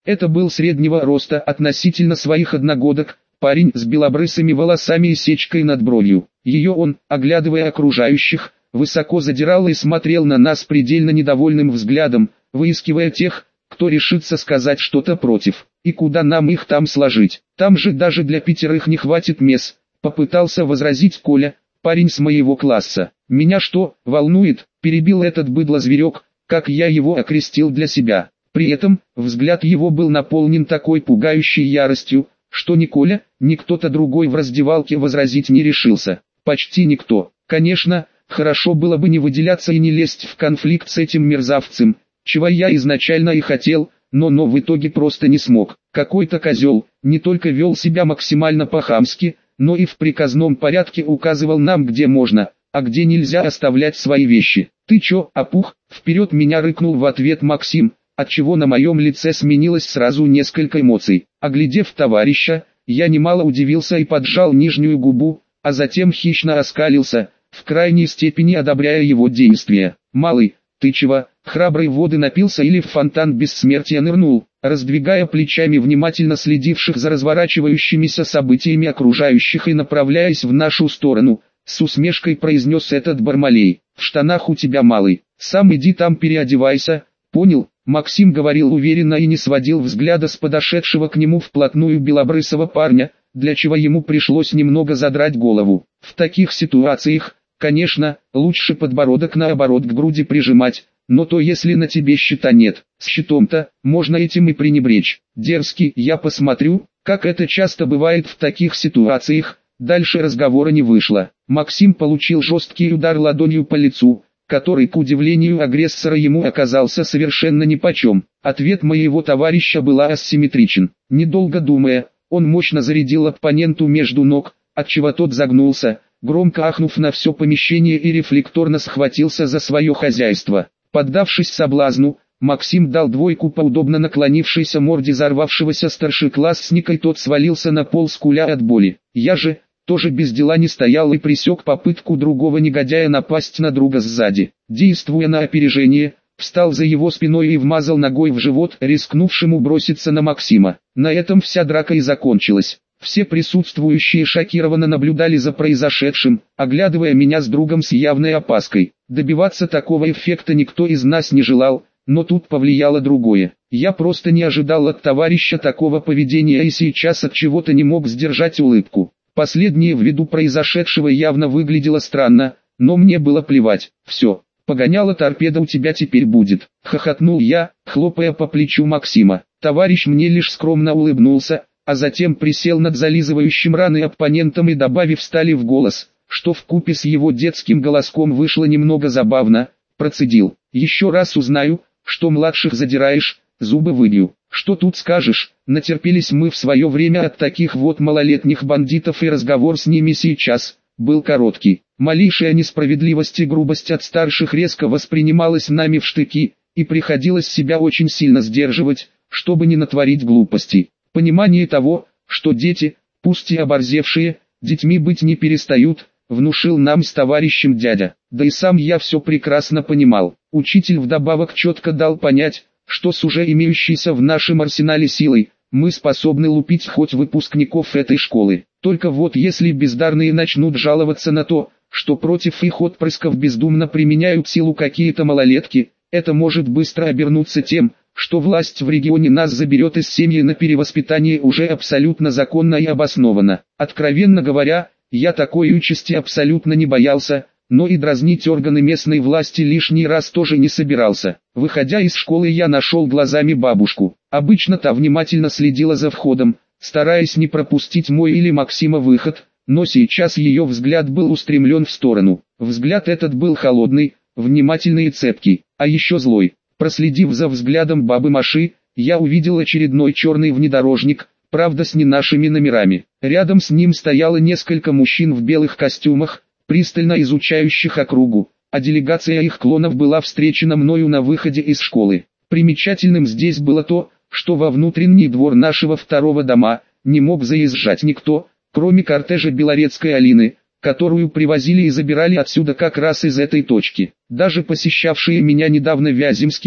Это был среднего роста относительно своих одногодок, парень с белобрысыми волосами и сечкой над бровью. Ее он, оглядывая окружающих, высоко задирал и смотрел на нас предельно недовольным взглядом, выискивая тех, кто решится сказать что-то против. И куда нам их там сложить? Там же даже для 5 не хватит мест, попытался возразить Коля, парень с моего класса. Меня что, волнует, перебил этот быдло-зверек, как я его окрестил для себя. При этом, взгляд его был наполнен такой пугающей яростью, что ни Коля, ни кто-то другой в раздевалке возразить не решился. Почти никто. Конечно, хорошо было бы не выделяться и не лезть в конфликт с этим мерзавцем, чего я изначально и хотел, но в итоге просто не смог. Какой-то козел, не только вел себя максимально по-хамски, но и в приказном порядке указывал нам, где можно, а где нельзя оставлять свои вещи. «Ты чё, опух?» — вперед меня рыкнул в ответ Максим, отчего на моем лице сменилось сразу несколько эмоций. Оглядев товарища, я немало удивился и поджал нижнюю губу, а затем хищно оскалился, в крайней степени одобряя его действия. «Малый, ты чего, храброй воды напился или в фонтан бессмертия нырнул?» Раздвигая плечами внимательно следивших за разворачивающимися событиями окружающих и направляясь в нашу сторону, с усмешкой произнес этот Бармалей. «В штанах у тебя, малый, сам иди там переодевайся, понял?» Максим говорил уверенно и не сводил взгляда с подошедшего к нему вплотную белобрысого парня, для чего ему пришлось немного задрать голову. В таких ситуациях, конечно, лучше подбородок наоборот к груди прижимать, но то если на тебе щита нет, с щитом-то, можно этим и пренебречь. Дерзкий, я посмотрю, как это часто бывает в таких ситуациях. Дальше разговора не вышло. Максим получил жесткий удар ладонью по лицу, который, к удивлению агрессора, ему оказался совершенно нипочем. Ответ моего товарища был асимметричен. Недолго думая, он мощно зарядил оппоненту между ног, отчего тот загнулся, громко ахнув на все помещение и рефлекторно схватился за свое хозяйство. Поддавшись соблазну, Максим дал двойку по удобно наклонившейся морде взорвавшегося старшеклассника, и тот свалился на пол, скуля от боли. Я же тоже без дела не стоял и пресек попытку другого негодяя напасть на друга сзади. Действуя на опережение, встал за его спиной и вмазал ногой в живот рискнувшему броситься на Максима. На этом вся драка и закончилась. Все присутствующие шокированно наблюдали за произошедшим, оглядывая меня с другом с явной опаской. Добиваться такого эффекта никто из нас не желал, но тут повлияло другое. Я просто не ожидал от товарища такого поведения и сейчас от чего-то не мог сдержать улыбку. Последнее ввиду произошедшего явно выглядело странно, но мне было плевать. «Все, погоняла торпеда у тебя теперь будет», — хохотнул я, хлопая по плечу Максима. Товарищ мне лишь скромно улыбнулся, а затем присел над зализывающим раны оппонентом и, добавив стали в голос, что вкупе с его детским голоском вышло немного забавно, процедил: «Еще раз узнаю, что младших задираешь, зубы выбью». Что тут скажешь, натерпелись мы в свое время от таких вот малолетних бандитов, и разговор с ними сейчас был короткий. Малейшая несправедливость и грубость от старших резко воспринималась нами в штыки, и приходилось себя очень сильно сдерживать, чтобы не натворить глупостей. Понимание того, что дети, пусть и оборзевшие, детьми быть не перестают, внушил нам с товарищем дядя. Да и сам я все прекрасно понимал. Учитель вдобавок четко дал понять, что с уже имеющейся в нашем арсенале силой, мы способны лупить хоть выпускников этой школы. Только вот если бездарные начнут жаловаться на то, что против их отпрысков бездумно применяют силу какие-то малолетки, это может быстро обернуться тем, что власть в регионе нас заберет из семьи на перевоспитание уже абсолютно законно и обоснованно. Откровенно говоря, я такой участи абсолютно не боялся, но и дразнить органы местной власти лишний раз тоже не собирался. Выходя из школы, я нашел глазами бабушку. Обычно та внимательно следила за входом, стараясь не пропустить мой или Максима выход, но сейчас ее взгляд был устремлен в сторону. Взгляд этот был холодный, внимательный и цепкий, а еще злой. Проследив за взглядом бабы Маши, я увидел очередной черный внедорожник, правда с не нашими номерами. Рядом с ним стояло несколько мужчин в белых костюмах, пристально изучающих округу, а делегация их клонов была встречена мною на выходе из школы. Примечательным здесь было то, что во внутренний двор нашего второго дома не мог заезжать никто, кроме кортежа Белорецкой Алины, которую привозили и забирали отсюда как раз из этой точки. Даже посещавшие меня недавно вяземские,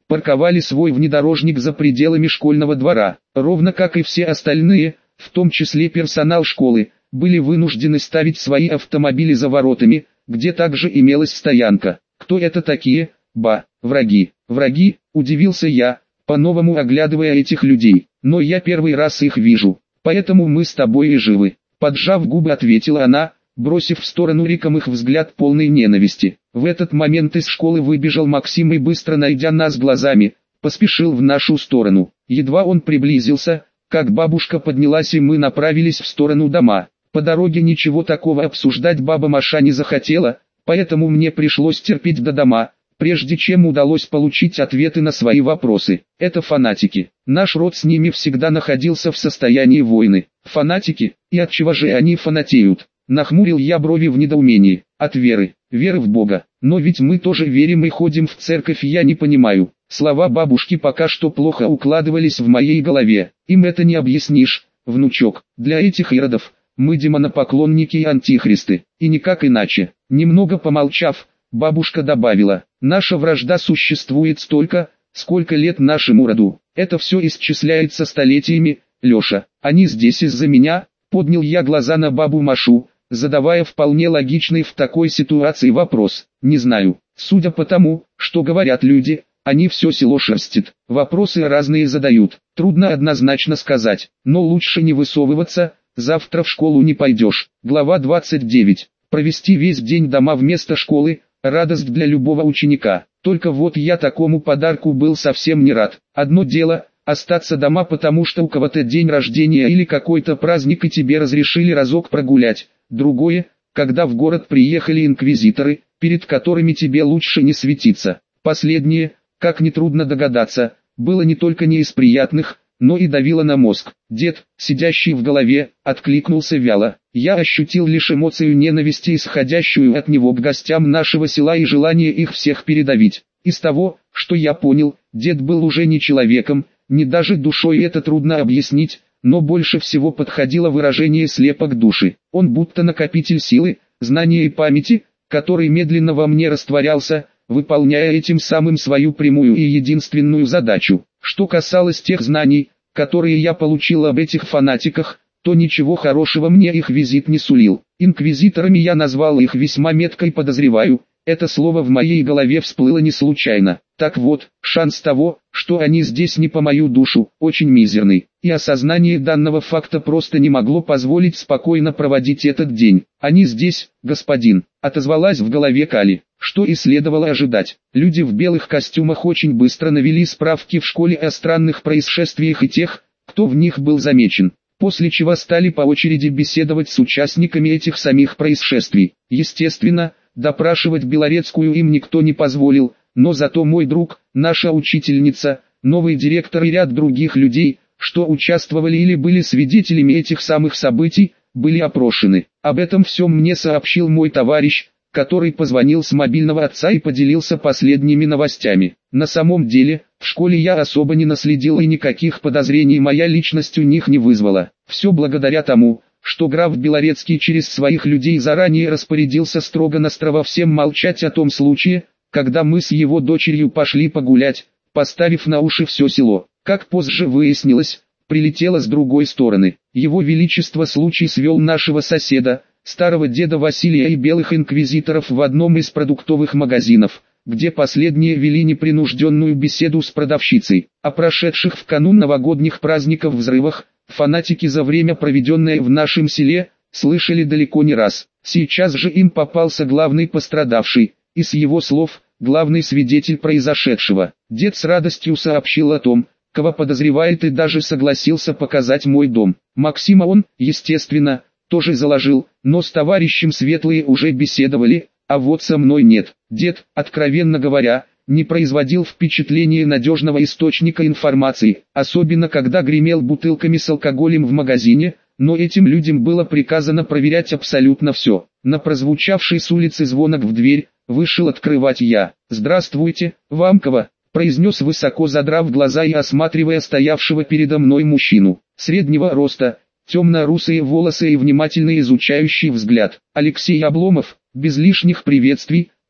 парковали свой внедорожник за пределами школьного двора. Ровно как и все остальные, в том числе персонал школы, были вынуждены ставить свои автомобили за воротами, где также имелась стоянка. Кто это такие? Враги. Враги, удивился я, по-новому оглядывая этих людей. Но я первый раз их вижу, поэтому мы с тобой и живы. Поджав губы, ответила она, бросив в сторону Риком их взгляд полной ненависти. В этот момент из школы выбежал Максим и, быстро найдя нас глазами, поспешил в нашу сторону. Едва он приблизился, как бабушка поднялась, и мы направились в сторону дома. По дороге ничего такого обсуждать баба Маша не захотела, поэтому мне пришлось терпеть до дома, прежде чем удалось получить ответы на свои вопросы. Это фанатики. Наш род с ними всегда находился в состоянии войны. Фанатики? И от чего же они фанатеют? Нахмурил я брови в недоумении. От веры. Веры в Бога. Но ведь мы тоже верим и ходим в церковь, я не понимаю. Слова бабушки пока что плохо укладывались в моей голове. Им это не объяснишь, внучок. Для этих иродов мы демонопоклонники и антихристы. И никак иначе. Немного помолчав, бабушка добавила: наша вражда существует столько, сколько лет нашему роду. Это все исчисляется столетиями, Леша. Они здесь из-за меня? Поднял я глаза на бабу Машу, задавая вполне логичный в такой ситуации вопрос. Не знаю. Судя по тому, что говорят люди, они все село шерстят. Вопросы разные задают. Трудно однозначно сказать, но лучше не высовываться, завтра в школу не пойдешь. Глава 29. Провести весь день дома вместо школы – радость для любого ученика. Только вот я такому подарку был совсем не рад. Одно дело – остаться дома, потому что у кого-то день рождения или какой-то праздник и тебе разрешили разок прогулять. Другое – когда в город приехали инквизиторы, перед которыми тебе лучше не светиться. Последнее, как нетрудно догадаться, было не только не из приятных, но и давило на мозг. Дед, сидящий в голове, откликнулся вяло. Я ощутил лишь эмоцию ненависти, исходящую от него к гостям нашего села, и желание их всех передавить. Из того, что я понял, дед был уже не человеком, не даже душой, это трудно объяснить, но больше всего подходило выражение «слепок души». Он будто накопитель силы, знания и памяти, который медленно во мне растворялся, выполняя этим самым свою прямую и единственную задачу. Что касалось тех знаний, которые я получил об этих фанатиках, то ничего хорошего мне их визит не сулил. Инквизиторами я назвал их весьма метко и подозреваю, это слово в моей голове всплыло не случайно. Так вот, шанс того, что они здесь не по мою душу, очень мизерный. И осознание данного факта просто не могло позволить спокойно проводить этот день. Они здесь, господин, отозвалась в голове Кали. Что и следовало ожидать. Люди в белых костюмах очень быстро навели справки в школе о странных происшествиях и тех, кто в них был замечен. После чего стали по очереди беседовать с участниками этих самих происшествий. Естественно, допрашивать Белорецкую им никто не позволил, но зато мой друг, наша учительница, новый директор и ряд других людей, что участвовали или были свидетелями этих самых событий, были опрошены. Об этом всем мне сообщил мой товарищ, который позвонил с мобильного отца и поделился последними новостями. На самом деле, в школе я особо не наследил, и никаких подозрений моя личность у них не вызвала. Все благодаря тому, что граф Белорецкий через своих людей заранее распорядился строго-настрого всем молчать о том случае, когда мы с его дочерью пошли погулять, поставив на уши все село. Как позже выяснилось, прилетело с другой стороны. Его Величество случай свел нашего соседа, старого деда Василия, и белых инквизиторов в одном из продуктовых магазинов, где последние вели непринужденную беседу с продавщицей. О прошедших в канун новогодних праздников взрывах, фанатики за время, проведенное в нашем селе, слышали далеко не раз. Сейчас же им попался главный пострадавший, и с его слов, главный свидетель произошедшего. Дед с радостью сообщил о том, кого подозревает, и даже согласился показать мой дом. Максима он, естественно, тоже заложил, но с товарищем Светлые уже беседовали, а вот со мной нет. Дед, откровенно говоря, не производил впечатления надежного источника информации, особенно когда гремел бутылками с алкоголем в магазине, но этим людям было приказано проверять абсолютно все. На прозвучавший с улицы звонок в дверь, вышел открывать я. «Здравствуйте, Вамкова», произнес, высоко задрав глаза и осматривая стоявшего передо мной мужчину. Среднего роста, темно-русые волосы и внимательно изучающий взгляд. Алексей Обломов, без лишних приветствий,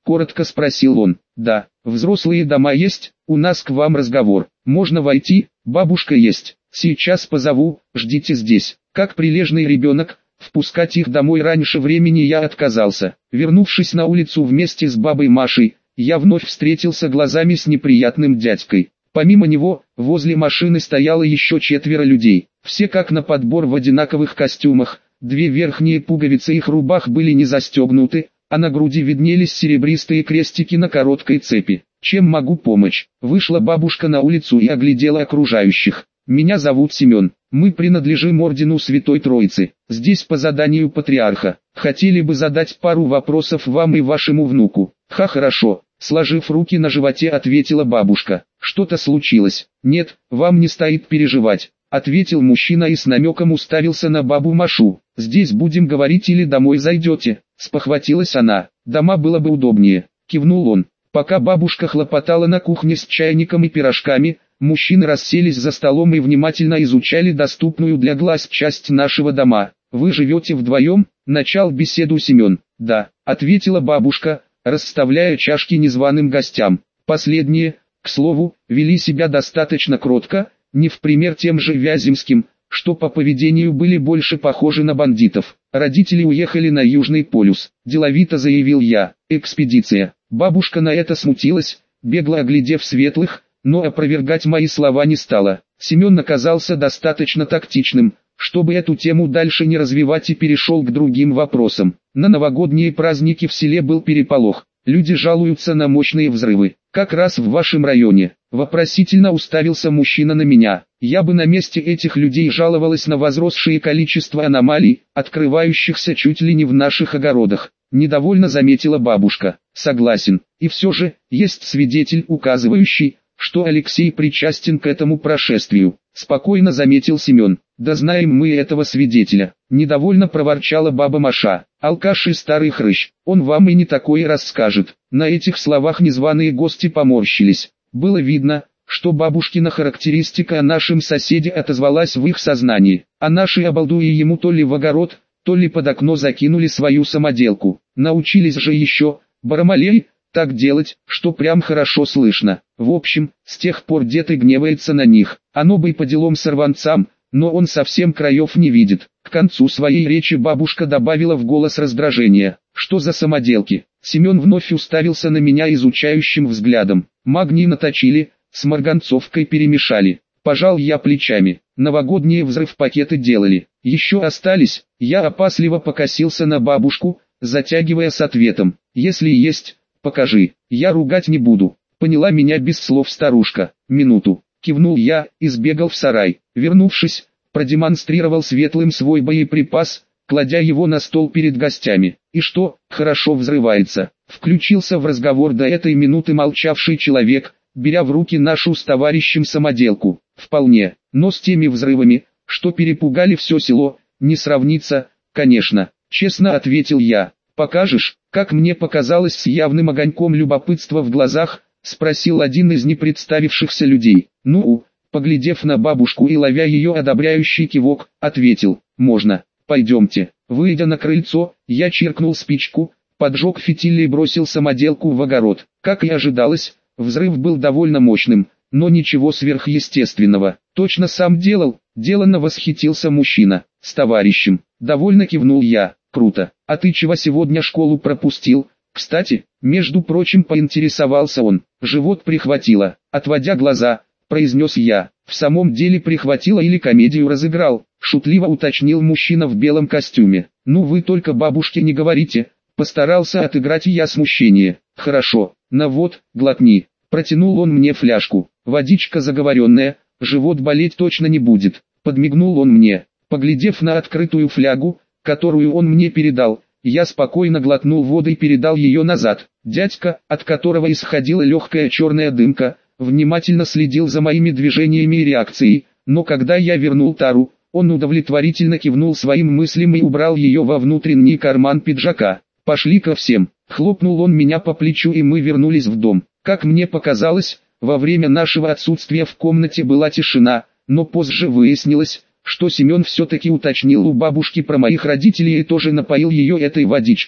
коротко спросил он. Да, взрослые дома есть, у нас к вам разговор. Можно войти? Бабушка есть. Сейчас позову, ждите здесь. Как прилежный ребенок, впускать их домой раньше времени я отказался. Вернувшись на улицу вместе с бабой Машей, я вновь встретился глазами с неприятным дядькой. Помимо него, возле машины стояло еще 4 людей. Все как на подбор в одинаковых костюмах, 2 верхние пуговицы их рубах были не застегнуты, а на груди виднелись серебристые крестики на короткой цепи. «Чем могу помочь?» Вышла бабушка на улицу и оглядела окружающих. «Меня зовут Семен, мы принадлежим ордену Святой Троицы, здесь по заданию патриарха. Хотели бы задать пару вопросов вам и вашему внуку». Хорошо», сложив руки на животе, ответила бабушка. «Что-то случилось?» «Нет, вам не стоит переживать», ответил мужчина и с намеком уставился на бабу Машу. «Здесь будем говорить или домой зайдете?» Спохватилась она. «Дома было бы удобнее», кивнул он. Пока бабушка хлопотала на кухне с чайником и пирожками, мужчины расселись за столом и внимательно изучали доступную для глаз часть нашего дома. «Вы живете вдвоем?» Начал беседу Семен. «Да», ответила бабушка, расставляя чашки незваным гостям. Последние, к слову, вели себя достаточно кротко, не в пример тем же Вяземским, что по поведению были больше похожи на бандитов. «Родители уехали на Южный полюс», деловито заявил я. «Экспедиция». Бабушка на это смутилась, бегло оглядев светлых, но опровергать мои слова не стала. Семен оказался достаточно тактичным, чтобы эту тему дальше не развивать, и перешел к другим вопросам. На новогодние праздники в селе был переполох. Люди жалуются на мощные взрывы. «Как раз в вашем районе?» Вопросительно уставился мужчина на меня. Я бы на месте этих людей жаловалась на возросшее количество аномалий, открывающихся чуть ли не в наших огородах. Недовольно заметила бабушка. «Согласен. И все же, есть свидетель, указывающий, что Алексей причастен к этому происшествию», спокойно заметил Семен. «Да знаем мы этого свидетеля», недовольно проворчала баба Маша. «Алкаш и старый хрыщ, он вам и не такое расскажет». На этих словах незваные гости поморщились. Было видно, что бабушкина характеристика о нашем соседе отозвалась в их сознании, а наши обалдуи ему то ли в огород, то ли под окно закинули свою самоделку. Научились же еще, Барамалей, так делать, что прям хорошо слышно. В общем, с тех пор дед и гневается на них. Оно бы и по делам сорванцам, но он совсем краев не видит. К концу своей речи бабушка добавила в голос раздражения. «Что за самоделки?» Семен вновь уставился на меня изучающим взглядом. «Магний наточили, с марганцовкой перемешали». Пожал я плечами. «Новогодние взрыв-пакеты делали. Еще остались?» Я опасливо покосился на бабушку, затягивая с ответом. «Если есть, покажи, я ругать не буду». Поняла меня без слов старушка. «Минуту», кивнул я и сбегал в сарай. Вернувшись, продемонстрировал светлым свой боеприпас, кладя его на стол перед гостями. «И что, хорошо взрывается?» Включился в разговор до этой минуты молчавший человек, беря в руки нашу с товарищем самоделку. «Вполне, но с теми взрывами, что перепугали все село, не сравнится, конечно», честно ответил я. «Покажешь?» Как мне показалось, с явным огоньком любопытства в глазах, спросил один из непредставившихся людей. «Ну, поглядев на бабушку и ловя ее одобряющий кивок, ответил: «Можно, пойдемте». Выйдя на крыльцо, я чиркнул спичку, поджег фитиль и бросил самоделку в огород. Как и ожидалось, взрыв был довольно мощным, но ничего сверхъестественного. «Точно сам делал?» — деланно восхитился мужчина. «С товарищем». Довольно кивнул я. «Круто. А ты чего сегодня школу пропустил?» «Кстати, между прочим», поинтересовался он. «Живот прихватило», отводя глаза, произнес я. «В самом деле прихватило или комедию разыграл?» Шутливо уточнил мужчина в белом костюме. «Ну вы только бабушке не говорите», постарался отыграть я смущение. «Хорошо, на вот, глотни». Протянул он мне фляжку. «Водичка заговоренная, живот болеть точно не будет». Подмигнул он мне. Поглядев на открытую флягу, которую он мне передал, я спокойно глотнул воду и передал ее назад. Дядька, от которого исходила легкая черная дымка, внимательно следил за моими движениями и реакцией, но когда я вернул тару, он удовлетворительно кивнул своим мыслям и убрал ее во внутренний карман пиджака. «Пошли ко всем», хлопнул он меня по плечу, и мы вернулись в дом. Как мне показалось, во время нашего отсутствия в комнате была тишина, но позже выяснилось, что Семен все-таки уточнил у бабушки про моих родителей и тоже напоил ее этой водичкой.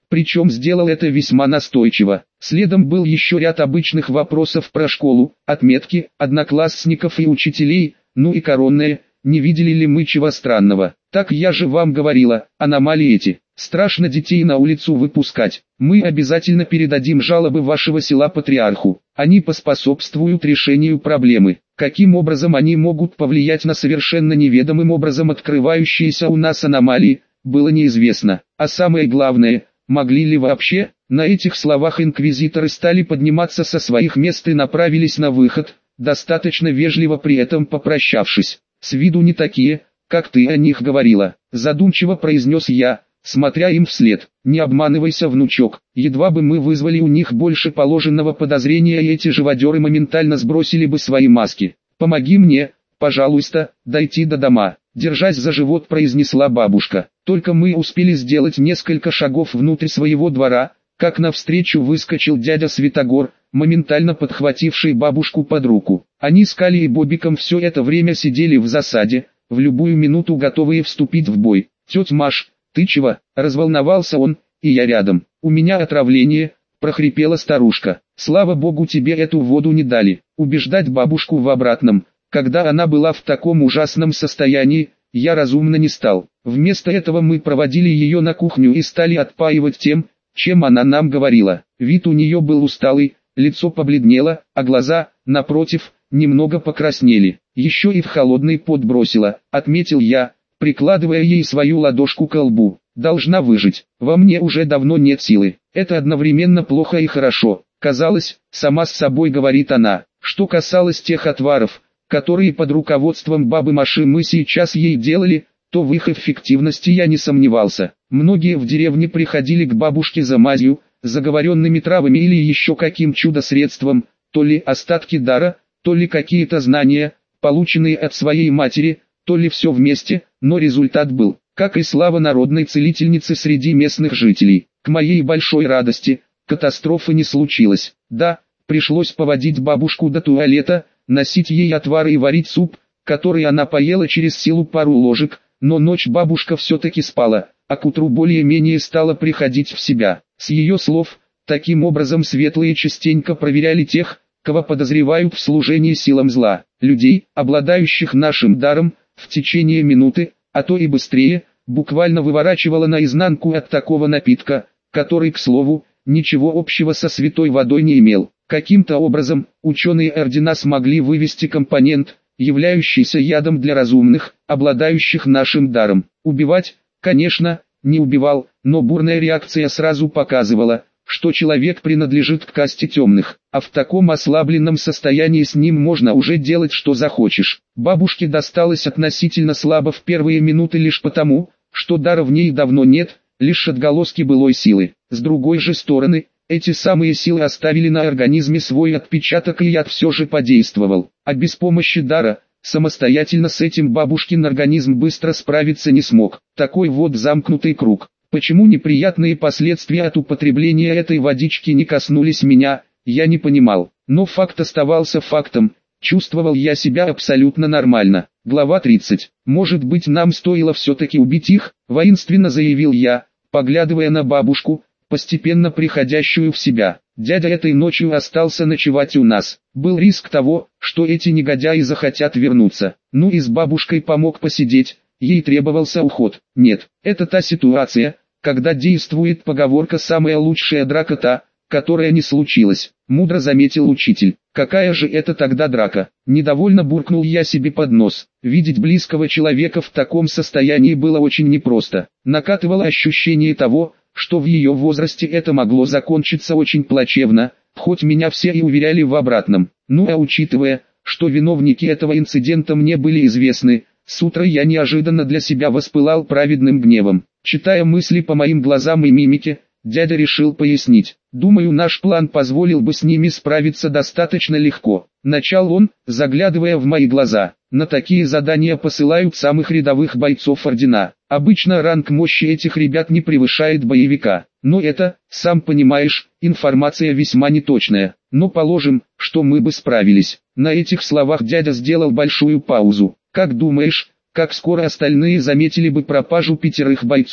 Причем сделал это весьма настойчиво. Следом был еще ряд обычных вопросов про школу, отметки, одноклассников и учителей, ну и коронное, не видели ли мы чего странного. Так я же вам говорила, аномалии эти. Страшно детей на улицу выпускать. Мы обязательно передадим жалобы вашего села патриарху. Они поспособствуют решению проблемы. Каким образом они могут повлиять на совершенно неведомым образом открывающиеся у нас аномалии, было неизвестно. А самое главное, могли ли вообще? На этих словах инквизиторы стали подниматься со своих мест и направились на выход, достаточно вежливо при этом попрощавшись. С виду не такие, как ты о них говорила, задумчиво произнес я, смотря им вслед. Не обманывайся, внучок, едва бы мы вызвали у них больше положенного подозрения, и эти живодеры моментально сбросили бы свои маски. Помоги мне, пожалуйста, дойти до дома. Держась за живот, произнесла бабушка. Только мы успели сделать несколько шагов внутрь своего двора, как навстречу выскочил дядя Святогор, моментально подхвативший бабушку под руку. Они с Калей и Бобиком все это время сидели в засаде, в любую минуту готовые вступить в бой. «Тетя Маш, ты чего?» – разволновался он, и я рядом. «У меня отравление», – прохрипела старушка. «Слава богу, тебе эту воду не дали». Убеждать бабушку в обратном, когда она была в таком ужасном состоянии, я разумно не стал. Вместо этого мы проводили ее на кухню и стали отпаивать тем, чем она нам говорила. Вид у нее был усталый, лицо побледнело, а глаза, напротив, немного покраснели. Еще и в холодный пот бросила, отметил я, прикладывая ей свою ладошку к лбу. Должна выжить. Во мне уже давно нет силы. Это одновременно плохо и хорошо. Казалось, сама с собой говорит она. Что касалось тех отваров, которые под руководством бабы Маши мы сейчас ей делали, то в их эффективности я не сомневался. Многие в деревне приходили к бабушке за мазью, заговоренными травами или еще каким чудо-средством, то ли остатки дара, то ли какие-то знания, полученные от своей матери, то ли все вместе, но результат был, как и слава народной целительницы среди местных жителей. К моей большой радости, катастрофы не случилось. Да, пришлось поводить бабушку до туалета, носить ей отвары и варить суп, который она поела через силу пару ложек, но ночь бабушка все-таки спала, а к утру более-менее стала приходить в себя. С ее слов, таким образом светлые частенько проверяли тех, кого подозревают в служении силам зла. Людей, обладающих нашим даром, в течение минуты, а то и быстрее, буквально выворачивало наизнанку от такого напитка, который, к слову, ничего общего со святой водой не имел. Каким-то образом, ученые ордена смогли вывести компонент, являющийся ядом для разумных, обладающих нашим даром. Убивать, конечно, не убивал, но бурная реакция сразу показывала, что человек принадлежит к касте темных, а в таком ослабленном состоянии с ним можно уже делать что захочешь. Бабушке досталось относительно слабо в первые минуты лишь потому, что дара в ней давно нет, лишь отголоски былой силы. С другой же стороны, эти самые силы оставили на организме свой отпечаток, и яд все же подействовал. А без помощи дара, самостоятельно с этим бабушкин организм быстро справиться не смог. Такой вот замкнутый круг. Почему неприятные последствия от употребления этой водички не коснулись меня, я не понимал. Но факт оставался фактом. Чувствовал я себя абсолютно нормально. Глава 30. «Может быть, нам стоило все-таки убить их?» – воинственно заявил я, поглядывая на бабушку, постепенно приходящую в себя. Дядя этой ночью остался ночевать у нас. Был риск того, что эти негодяи захотят вернуться. Ну и с бабушкой помог посидеть, ей требовался уход. Нет, это та ситуация, когда действует поговорка «самая лучшая драка та, которая не случилась», мудро заметил учитель. Какая же это тогда драка? Недовольно буркнул я себе под нос. Видеть близкого человека в таком состоянии было очень непросто. Накатывало ощущение того, что в ее возрасте это могло закончиться очень плачевно, хоть меня все и уверяли в обратном. Ну а учитывая, что виновники этого инцидента мне были известны, с утра я неожиданно для себя воспылал праведным гневом. Читая мысли по моим глазам и мимике, дядя решил пояснить. Думаю, наш план позволил бы с ними справиться достаточно легко. Начал он, заглядывая в мои глаза. На такие задания посылают самых рядовых бойцов ордена. Обычно ранг мощи этих ребят не превышает боевика. Но это, сам понимаешь, информация весьма неточная. Но положим, что мы бы справились. На этих словах дядя сделал большую паузу. Как думаешь, как скоро остальные заметили бы пропажу 5 бойцов?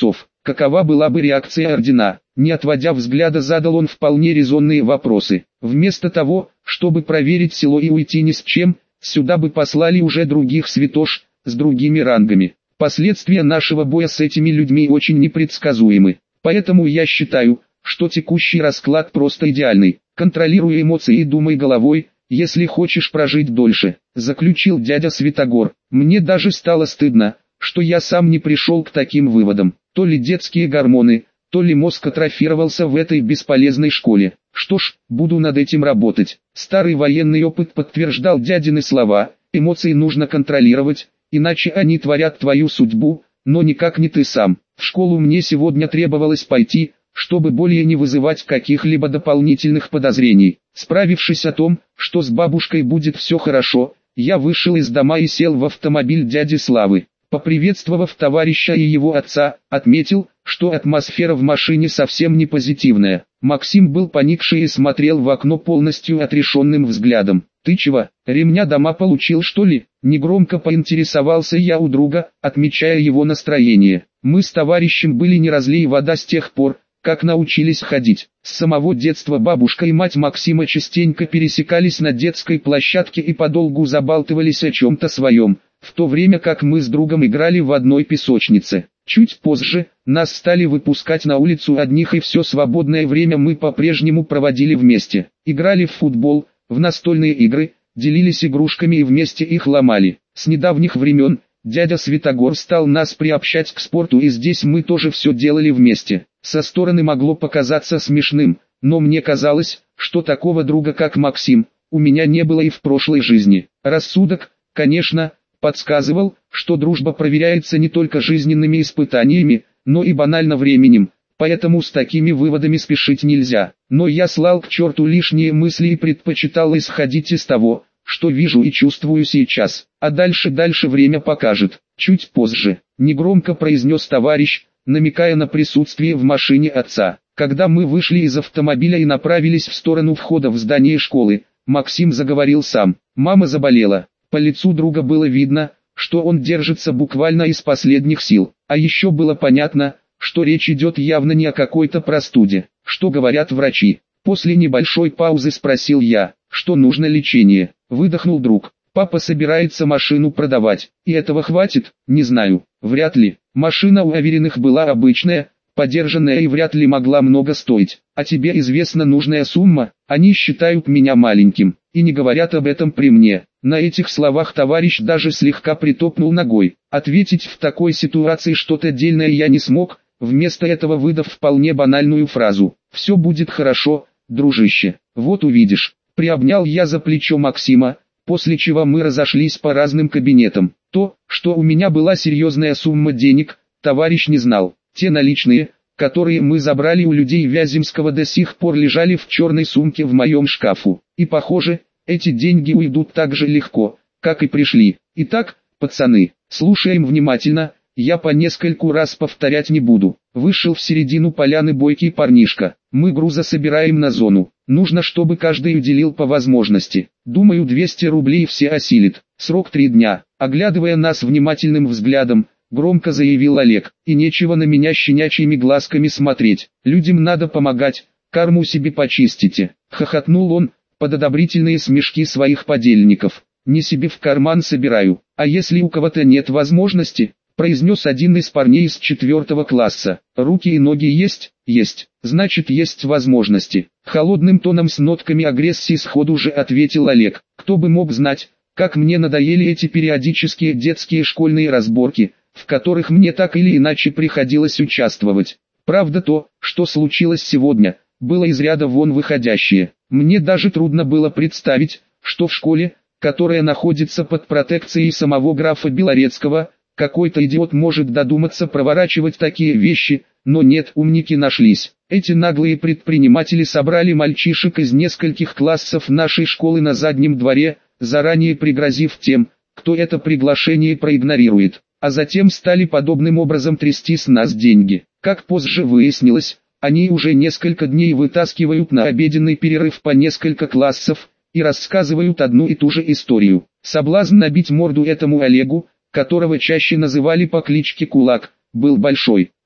какова была бы реакция ордена? Не отводя взгляда, задал он вполне резонные вопросы. Вместо того, чтобы проверить село и уйти ни с чем, сюда бы послали уже других святош, с другими рангами. Последствия нашего боя с этими людьми очень непредсказуемы. Поэтому я считаю, что текущий расклад просто идеальный. Контролируй эмоции и думай головой, если хочешь прожить дольше, заключил дядя Святогор. Мне даже стало стыдно, что я сам не пришел к таким выводам. То ли детские гормоны, то ли мозг атрофировался в этой бесполезной школе. Что ж, буду над этим работать. Старый военный опыт подтверждал дядины слова: эмоции нужно контролировать, иначе они творят твою судьбу, но никак не ты сам. В школу мне сегодня требовалось пойти, чтобы более не вызывать каких-либо дополнительных подозрений. Справившись о том, что с бабушкой будет все хорошо, я вышел из дома и сел в автомобиль дяди Славы. Поприветствовав товарища и его отца, отметил, что атмосфера в машине совсем не позитивная. Максим был поникший и смотрел в окно полностью отрешенным взглядом. «Ты чего, ремня дома получил, что ли?» Негромко поинтересовался я у друга, отмечая его настроение. Мы с товарищем были не разлей вода с тех пор, как научились ходить. С самого детства бабушка и мать Максима частенько пересекались на детской площадке и подолгу забалтывались о чем-то своем, в то время как мы с другом играли в одной песочнице. Чуть позже, нас стали выпускать на улицу одних, и все свободное время мы по-прежнему проводили вместе. Играли в футбол, в настольные игры, делились игрушками и вместе их ломали. С недавних времен дядя Святогор стал нас приобщать к спорту, и здесь мы тоже все делали вместе. Со стороны могло показаться смешным, но мне казалось, что такого друга, как Максим, у меня не было и в прошлой жизни. Рассудок, конечно, подсказывал, что дружба проверяется не только жизненными испытаниями, но и банально временем, поэтому с такими выводами спешить нельзя. Но я слал к черту лишние мысли и предпочитал исходить из того, что вижу и чувствую сейчас. А дальше время покажет. Чуть позже, негромко произнес товарищ, намекая на присутствие в машине отца. Когда мы вышли из автомобиля и направились в сторону входа в здание школы, Максим заговорил сам. Мама заболела. По лицу друга было видно, что он держится буквально из последних сил. А еще было понятно, что речь идет явно не о какой-то простуде. Что говорят врачи? После небольшой паузы спросил я, что нужно лечение. Выдохнул друг. Папа собирается машину продавать. И этого хватит? Не знаю. Вряд ли. Машина у Авериных была обычная, подержанная и вряд ли могла много стоить. А тебе известна нужная сумма? Они считают меня маленьким и не говорят об этом при мне. На этих словах товарищ даже слегка притопнул ногой. Ответить в такой ситуации что-то дельное я не смог, вместо этого выдав вполне банальную фразу: «Все будет хорошо, дружище, вот увидишь». Приобнял я за плечо Максима, после чего мы разошлись по разным кабинетам. То, что у меня была серьезная сумма денег, товарищ не знал. Те наличные, которые мы забрали у людей Вяземского, до сих пор лежали в черной сумке в моем шкафу. И похоже, эти деньги уйдут так же легко, как и пришли. Итак, пацаны, слушаем внимательно, я по нескольку раз повторять не буду. Вышел в середину поляны бойкий парнишка. Мы груза собираем на зону. Нужно, чтобы каждый уделил по возможности. Думаю, 200 рублей все осилит. Срок 3 дня. Оглядывая нас внимательным взглядом, громко заявил Олег. И нечего на меня щенячьими глазками смотреть. Людям надо помогать, карму себе почистите. Хохотнул он, под одобрительные смешки своих подельников. Не себе в карман собираю. А если у кого-то нет возможности? Произнес один из парней из 4 класса. Руки и ноги есть? Есть. Значит, есть возможности. Холодным тоном с нотками агрессии сходу же ответил Олег. Кто бы мог знать, как мне надоели эти периодические детские школьные разборки, в которых мне так или иначе приходилось участвовать. Правда, то, что случилось сегодня, было из ряда вон выходящее. Мне даже трудно было представить, что в школе, которая находится под протекцией самого графа Белорецкого, какой-то идиот может додуматься проворачивать такие вещи, но нет, умники нашлись. Эти наглые предприниматели собрали мальчишек из нескольких классов нашей школы на заднем дворе, заранее пригрозив тем, кто это приглашение проигнорирует, а затем стали подобным образом трясти с нас деньги. Как позже выяснилось, они уже несколько дней вытаскивают на обеденный перерыв по несколько классов и рассказывают одну и ту же историю. Соблазн набить морду этому Олегу, которого чаще называли по кличке Кулак, был большой.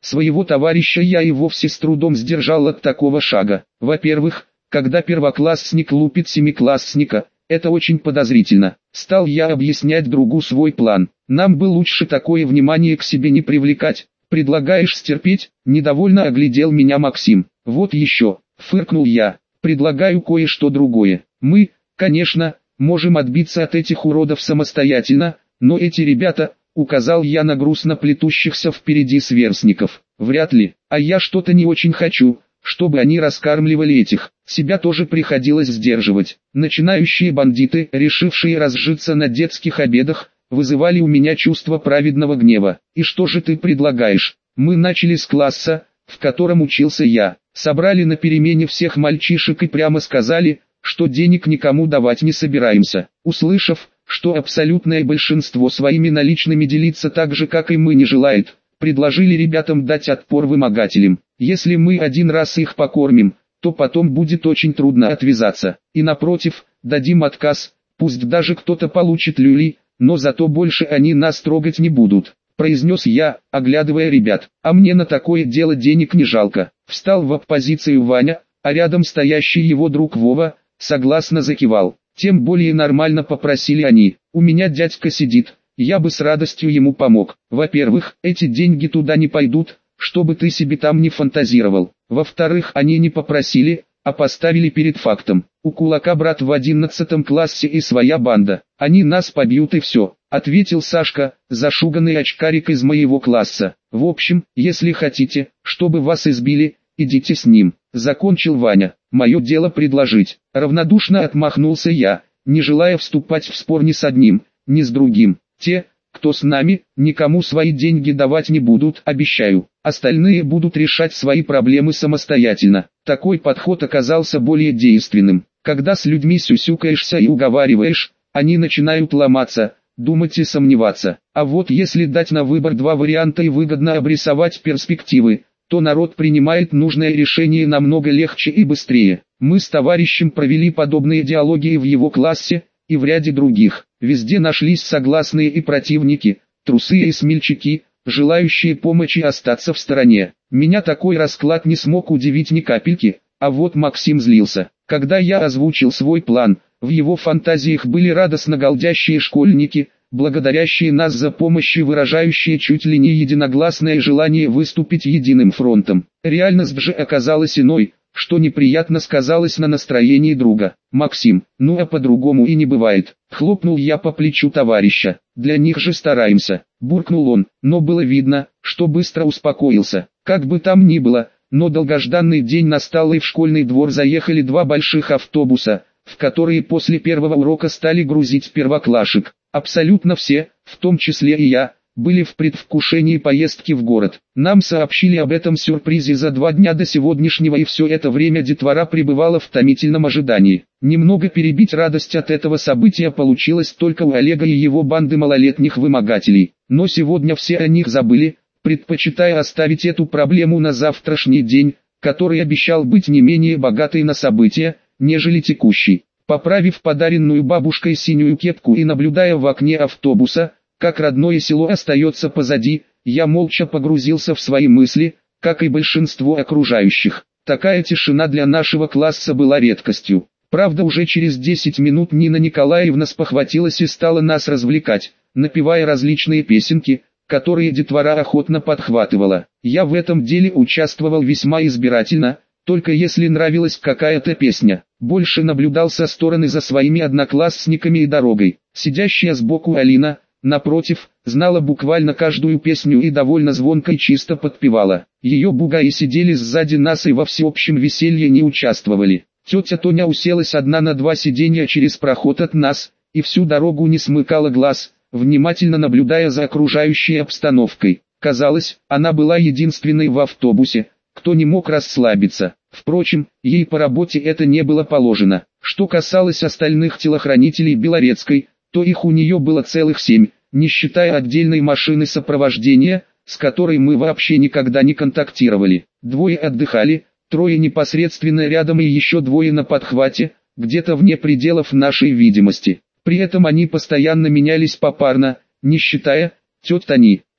Своего товарища я и вовсе с трудом сдержал от такого шага. Во-первых, когда первоклассник лупит семиклассника, это очень подозрительно. Стал я объяснять другу свой план. Нам бы лучше такое внимание к себе не привлекать. Предлагаешь стерпеть? Недовольно оглядел меня Максим. Вот еще, фыркнул я. Предлагаю кое-что другое. Мы, конечно, можем отбиться от этих уродов самостоятельно, но эти ребята, указал я на грустно плетущихся впереди сверстников, вряд ли, а я что-то не очень хочу, чтобы они раскармливали этих. Себя тоже приходилось сдерживать. Начинающие бандиты, решившие разжиться на детских обедах, вызывали у меня чувство праведного гнева. И что же ты предлагаешь? Мы начали с класса, в котором учился я, собрали на перемене всех мальчишек и прямо сказали, что денег никому давать не собираемся. Услышав, что абсолютное большинство своими наличными делиться так же как и мы не желает, предложили ребятам дать отпор вымогателям. Если мы один раз их покормим, то потом будет очень трудно отвязаться. И напротив, дадим отказ, пусть даже кто-то получит люли, но зато больше они нас трогать не будут, произнес я, оглядывая ребят. А мне на такое дело денег не жалко. Встал в оппозицию Ваня, а рядом стоящий его друг Вова, согласно закивал. Тем более нормально попросили они. У меня дядька сидит, я бы с радостью ему помог. Во-первых, эти деньги туда не пойдут, чтобы ты себе там не фантазировал. Во-вторых, они не попросили, а поставили перед фактом. У кулака брат в 11 классе и своя банда. Они нас побьют и все, ответил Сашка, зашуганный очкарик из моего класса. В общем, если хотите, чтобы вас избили, идите с ним. Закончил Ваня. Мое дело предложить. Равнодушно отмахнулся я, не желая вступать в спор ни с одним, ни с другим. Те, кто с нами, никому свои деньги давать не будут, обещаю. Остальные будут решать свои проблемы самостоятельно. Такой подход оказался более действенным. Когда с людьми сюсюкаешься и уговариваешь, они начинают ломаться, думать и сомневаться. А вот если дать на выбор два варианта и выгодно обрисовать перспективы, то народ принимает нужное решение намного легче и быстрее. Мы с товарищем провели подобные диалоги и в его классе, и в ряде других. Везде нашлись согласные и противники, трусы и смельчаки, желающие помочи остаться в стороне. Меня такой расклад не смог удивить ни капельки, а вот Максим злился. Когда я озвучил свой план, в его фантазиях были радостно галдящие школьники, благодарящие нас за помощь и выражающие чуть ли не единогласное желание выступить единым фронтом. Реальность же оказалась иной, что неприятно сказалось на настроении друга. «Максим, ну а по-другому и не бывает», — хлопнул я по плечу товарища. «Для них же стараемся», — буркнул он, но было видно, что быстро успокоился. Как бы там ни было, но долгожданный день настал и в школьный двор заехали два больших автобуса, в которые после первого урока стали грузить первоклашек. Абсолютно все, в том числе и я, были в предвкушении поездки в город. Нам сообщили об этом сюрпризе за 2 дня до сегодняшнего, и все это время детвора пребывала в томительном ожидании. Немного перебить радость от этого события получилось только у Олега и его банды малолетних вымогателей. Но сегодня все о них забыли, предпочитая оставить эту проблему на завтрашний день, который обещал быть не менее богатый на события, нежели текущий. Поправив подаренную бабушкой синюю кепку и наблюдая в окне автобуса, как родное село остается позади, я молча погрузился в свои мысли, как и большинство окружающих. Такая тишина для нашего класса была редкостью. Правда, уже через 10 минут Нина Николаевна спохватилась и стала нас развлекать, напевая различные песенки, которые детвора охотно подхватывала. Я в этом деле участвовал весьма избирательно, только если нравилась какая-то песня. Больше наблюдал со стороны за своими одноклассниками и дорогой. Сидящая сбоку Алина, напротив, знала буквально каждую песню и довольно звонко и чисто подпевала. Ее бугаи сидели сзади нас и во всеобщем веселье не участвовали. Тетя Тоня уселась одна на 2 сиденья через проход от нас, и всю дорогу не смыкала глаз, внимательно наблюдая за окружающей обстановкой. Казалось, она была единственной в автобусе, кто не мог расслабиться. Впрочем, ей по работе это не было положено. Что касалось остальных телохранителей Белорецкой, то их у нее было целых 7, не считая отдельной машины сопровождения, с которой мы вообще никогда не контактировали. 2 отдыхали, 3 непосредственно рядом и еще 2 на подхвате, где-то вне пределов нашей видимости. При этом они постоянно менялись попарно, не считая тет Тони.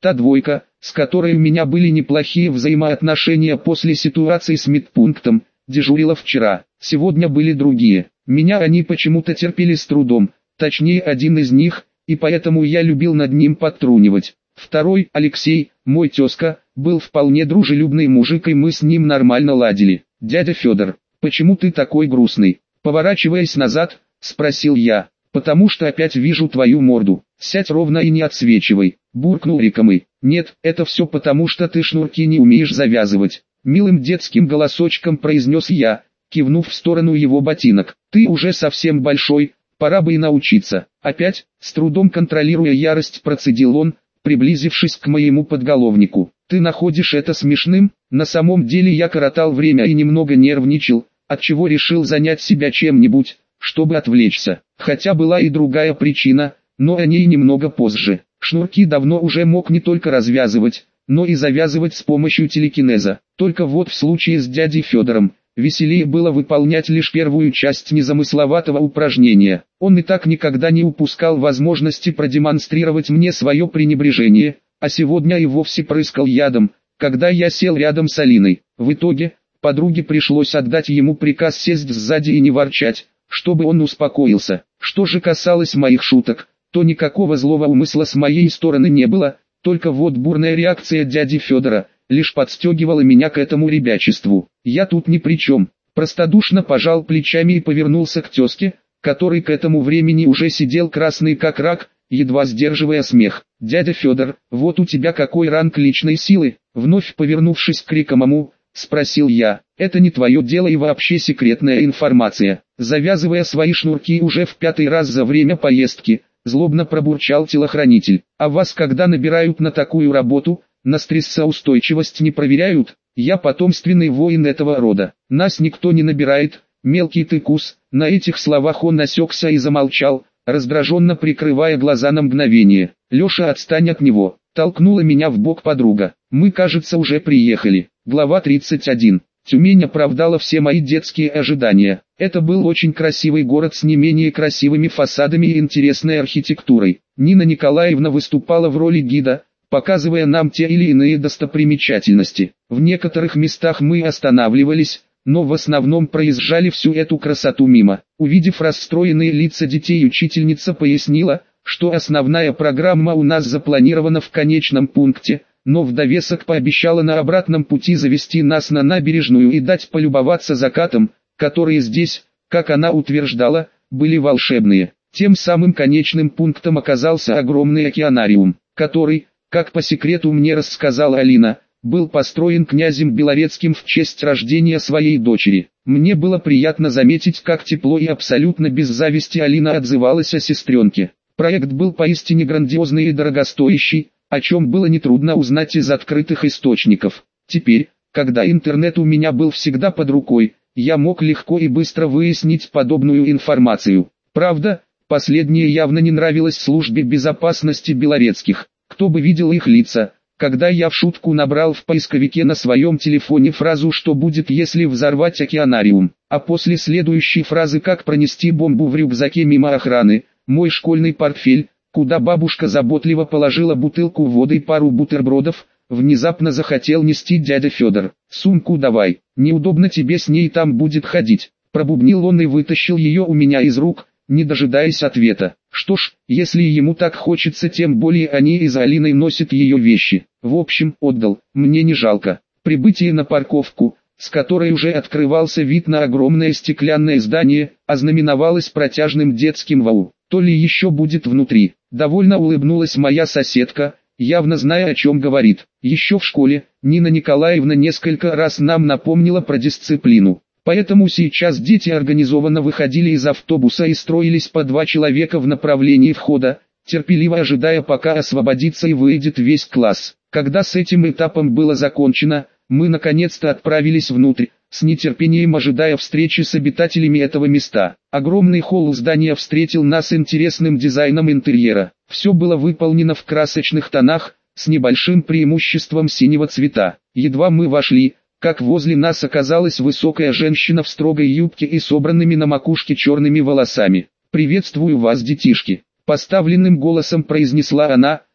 Та двойка, с которой у меня были неплохие взаимоотношения после ситуации с медпунктом, дежурила вчера. Сегодня были другие. Меня они почему-то терпели с трудом, точнее один из них, и поэтому я любил над ним подтрунивать. Второй, Алексей, мой тезка, был вполне дружелюбный мужик, и мы с ним нормально ладили. «Дядя Федор, почему ты такой грустный?» Поворачиваясь назад, спросил я. «Потому что опять вижу твою морду. Сядь ровно и не отсвечивай», — буркнул Рикомый. «Нет, это все потому, что ты шнурки не умеешь завязывать», — милым детским голосочком произнес я, кивнув в сторону его ботинок. «Ты уже совсем большой, пора бы и научиться». Опять, с трудом контролируя ярость, процедил он, приблизившись к моему подголовнику. «Ты находишь это смешным?» На самом деле я коротал время и немного нервничал, отчего решил занять себя чем-нибудь, чтобы отвлечься. Хотя была и другая причина, но о ней немного позже. Шнурки давно уже мог не только развязывать, но и завязывать с помощью телекинеза. Только вот в случае с дядей Федором, веселее было выполнять лишь первую часть незамысловатого упражнения. Он и так никогда не упускал возможности продемонстрировать мне свое пренебрежение, а сегодня и вовсе прыскал ядом, когда я сел рядом с Алиной. В итоге, подруге пришлось отдать ему приказ сесть сзади и не ворчать, чтобы он успокоился. Что же касалось моих шуток, то никакого злого умысла с моей стороны не было, только вот бурная реакция дяди Федора лишь подстегивала меня к этому ребячеству. Я тут ни при чем. Простодушно пожал плечами и повернулся к тезке, который к этому времени уже сидел красный как рак, едва сдерживая смех. «Дядя Федор, вот у тебя какой ранг личной силы?» Вновь повернувшись к Рикомому, спросил я. «Это не твое дело и вообще секретная информация». Завязывая свои шнурки уже в 5-й раз за время поездки, злобно пробурчал телохранитель. «А вас когда набирают на такую работу, на стрессоустойчивость не проверяют? Я потомственный воин этого рода. Нас никто не набирает, мелкий ты кус». На этих словах он осекся и замолчал, раздраженно прикрывая глаза на мгновение. «Леша, отстань от него», — толкнула меня в бок подруга. «Мы, кажется, уже приехали». Глава 31. Тюмень оправдала все мои детские ожидания. Это был очень красивый город с не менее красивыми фасадами и интересной архитектурой. Нина Николаевна выступала в роли гида, показывая нам те или иные достопримечательности. В некоторых местах мы останавливались, но в основном проезжали всю эту красоту мимо. Увидев расстроенные лица детей, учительница пояснила, что основная программа у нас запланирована в конечном пункте, но в довесок пообещала на обратном пути завести нас на набережную и дать полюбоваться закатом, которые здесь, как она утверждала, были волшебные. Тем самым конечным пунктом оказался огромный океанариум, который, как по секрету мне рассказала Алина, был построен князем Белорецким в честь рождения своей дочери. Мне было приятно заметить, как тепло и абсолютно без зависти Алина отзывалась о сестренке. Проект был поистине грандиозный и дорогостоящий, о чем было нетрудно узнать из открытых источников. Теперь, когда интернет у меня был всегда под рукой, я мог легко и быстро выяснить подобную информацию. Правда, последнее явно не нравилось службе безопасности Белорецких. Кто бы видел их лица, когда я в шутку набрал в поисковике на своем телефоне фразу «что будет, если взорвать океанариум», а после следующей фразы «как пронести бомбу в рюкзаке мимо охраны», мой школьный портфель, куда бабушка заботливо положила бутылку воды и пару бутербродов, внезапно захотел нести дядя Федор. «Сумку давай, неудобно тебе с ней там будет ходить», пробубнил он и вытащил ее у меня из рук, не дожидаясь ответа. Что ж, если ему так хочется, тем более они и за Алиной носят ее вещи. В общем, отдал, мне не жалко. Прибытие на парковку, с которой уже открывался вид на огромное стеклянное здание, ознаменовалось протяжным детским «вау». То ли еще будет внутри. Довольно улыбнулась моя соседка, явно зная, о чем говорит. Еще в школе Нина Николаевна несколько раз нам напомнила про дисциплину. Поэтому сейчас дети организованно выходили из автобуса и строились по 2 человека в направлении входа, терпеливо ожидая, пока освободится и выйдет весь класс. Когда с этим этапом было закончено, мы наконец-то отправились внутрь, с нетерпением ожидая встречи с обитателями этого места. Огромный холл здания встретил нас интересным дизайном интерьера. Все было выполнено в красочных тонах, с небольшим преимуществом синего цвета. Едва мы вошли, как возле нас оказалась высокая женщина в строгой юбке и собранными на макушке черными волосами. «Приветствую вас, детишки», — поставленным голосом произнесла она,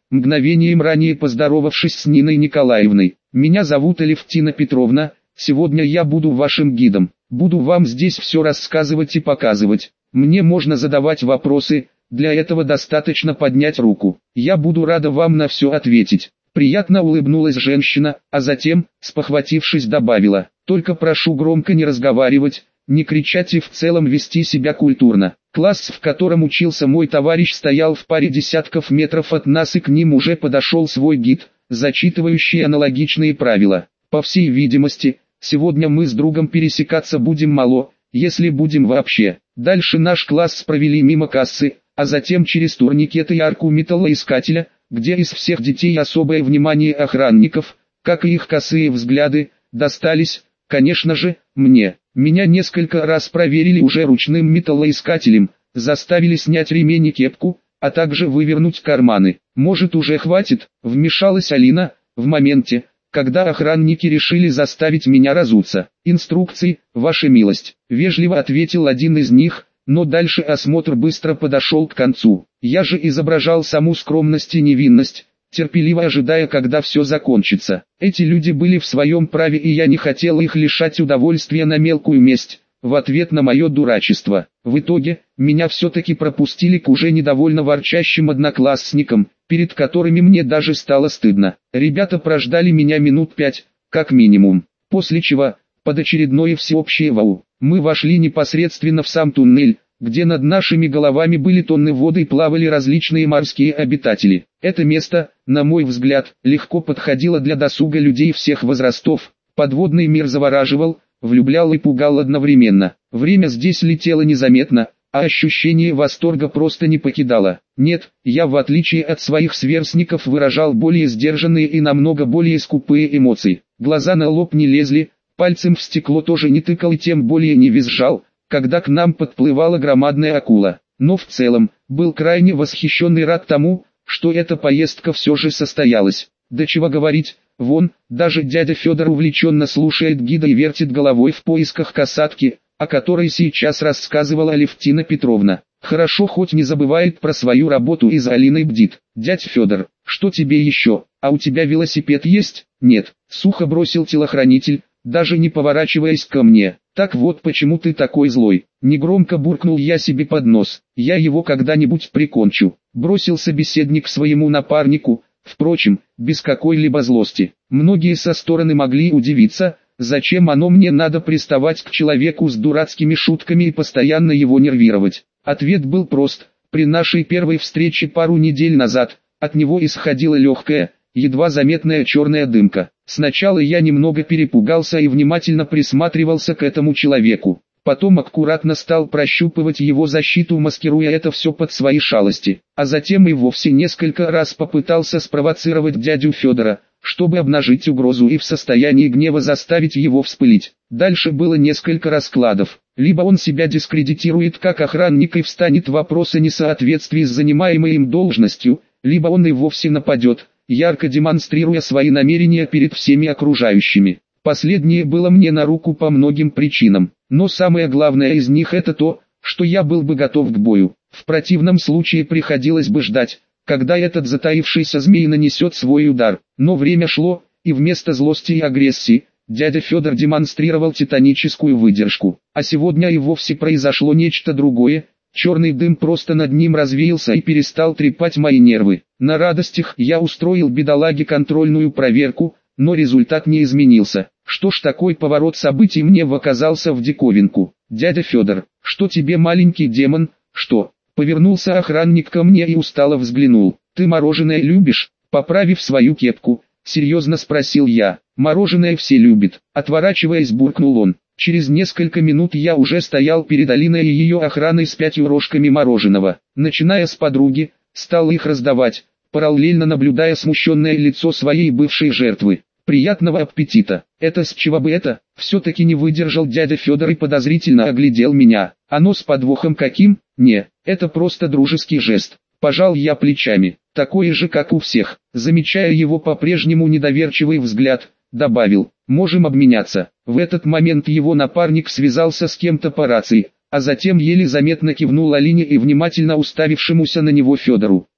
мгновением ранее поздоровавшись с Ниной Николаевной. «Меня зовут Алевтина Петровна, сегодня я буду вашим гидом, буду вам здесь все рассказывать и показывать. Мне можно задавать вопросы, для этого достаточно поднять руку. Я буду рада вам на все ответить». Приятно улыбнулась женщина, а затем, спохватившись, добавила: «Только прошу громко не разговаривать, не кричать и в целом вести себя культурно». Класс, в котором учился мой товарищ, стоял в паре десятков метров от нас, и к ним уже подошел свой гид, зачитывающий аналогичные правила. По всей видимости, сегодня мы с другом пересекаться будем мало, если будем вообще. Дальше наш класс провели мимо кассы, а затем через турникеты и арку металлоискателя, где из всех детей особое внимание охранников, как и их косые взгляды, достались, конечно же, мне. Меня несколько раз проверили уже ручным металлоискателем, заставили снять ремень и кепку, а также вывернуть карманы. «Может, уже хватит?» — вмешалась Алина, в моменте, когда охранники решили заставить меня разуться. «Инструкции, ваша милость», — вежливо ответил один из них, но дальше осмотр быстро подошел к концу. Я же изображал саму скромность и невинность, терпеливо ожидая, когда все закончится. Эти люди были в своем праве, и я не хотел их лишать удовольствия на мелкую месть, в ответ на мое дурачество. В итоге, меня все-таки пропустили к уже недовольно ворчащим одноклассникам, перед которыми мне даже стало стыдно. Ребята прождали меня минут 5, как минимум, после чего, под очередное всеобщее вау, мы вошли непосредственно в сам туннель, где над нашими головами были тонны воды и плавали различные морские обитатели. Это место, на мой взгляд, легко подходило для досуга людей всех возрастов. Подводный мир завораживал, влюблял и пугал одновременно. Время здесь летело незаметно, а ощущение восторга просто не покидало. Нет, я в отличие от своих сверстников выражал более сдержанные и намного более скупые эмоции. Глаза на лоб не лезли, пальцем в стекло тоже не тыкал и тем более не визжал, когда к нам подплывала громадная акула. Но в целом, был крайне восхищен и рад тому, что эта поездка все же состоялась. Да чего говорить, вон, даже дядя Федор увлеченно слушает гида и вертит головой в поисках касатки, о которой сейчас рассказывала Алевтина Петровна. Хорошо хоть не забывает про свою работу и за Алиной бдит. «Дядь Федор, что тебе еще? А у тебя велосипед есть?» «Нет», — сухо бросил телохранитель, даже не поворачиваясь ко мне. «Так вот почему ты такой злой». Негромко буркнул я себе под нос. «Я его когда-нибудь прикончу», — бросил собеседник своему напарнику, впрочем, без какой-либо злости. Многие со стороны могли удивиться, зачем оно мне надо приставать к человеку с дурацкими шутками и постоянно его нервировать. Ответ был прост. При нашей первой встрече пару недель назад, от него исходила легкая, едва заметная черная дымка. Сначала я немного перепугался и внимательно присматривался к этому человеку. Потом аккуратно стал прощупывать его защиту, маскируя это все под свои шалости. А затем и вовсе несколько раз попытался спровоцировать дядю Федора, чтобы обнажить угрозу и в состоянии гнева заставить его вспылить. Дальше было несколько раскладов. Либо он себя дискредитирует как охранник и встанет вопрос о несоответствии с занимаемой им должностью, либо он и вовсе нападет, ярко демонстрируя свои намерения перед всеми окружающими. Последнее было мне на руку по многим причинам, но самое главное из них это то, что я был бы готов к бою. В противном случае приходилось бы ждать, когда этот затаившийся змей нанесет свой удар. Но время шло, и вместо злости и агрессии, дядя Федор демонстрировал титаническую выдержку. А сегодня и вовсе произошло нечто другое. Черный дым просто над ним развеялся и перестал трепать мои нервы. На радостях я устроил бедолаге контрольную проверку, но результат не изменился. Что ж, такой поворот событий мне оказался в диковинку. «Дядя Федор, что тебе, маленький демон, что?» Повернулся охранник ко мне и устало взглянул. «Ты мороженое любишь?» Поправив свою кепку, серьезно спросил я. «Мороженое все любят», отворачиваясь, буркнул он. Через несколько минут я уже стоял перед Алиной и ее охраной с 5 рожками мороженого. Начиная с подруги, стал их раздавать, параллельно наблюдая смущенное лицо своей бывшей жертвы. «Приятного аппетита!» «Это с чего бы это?» Все-таки не выдержал дядя Федор и подозрительно оглядел меня. «Оно с подвохом каким?» «Не, это просто дружеский жест». Пожал я плечами. «Такое же, как у всех». Замечая его по-прежнему недоверчивый взгляд, добавил: «Можем обменяться». В этот момент его напарник связался с кем-то по рации, а затем еле заметно кивнул Алине и внимательно уставившемуся на него Федору.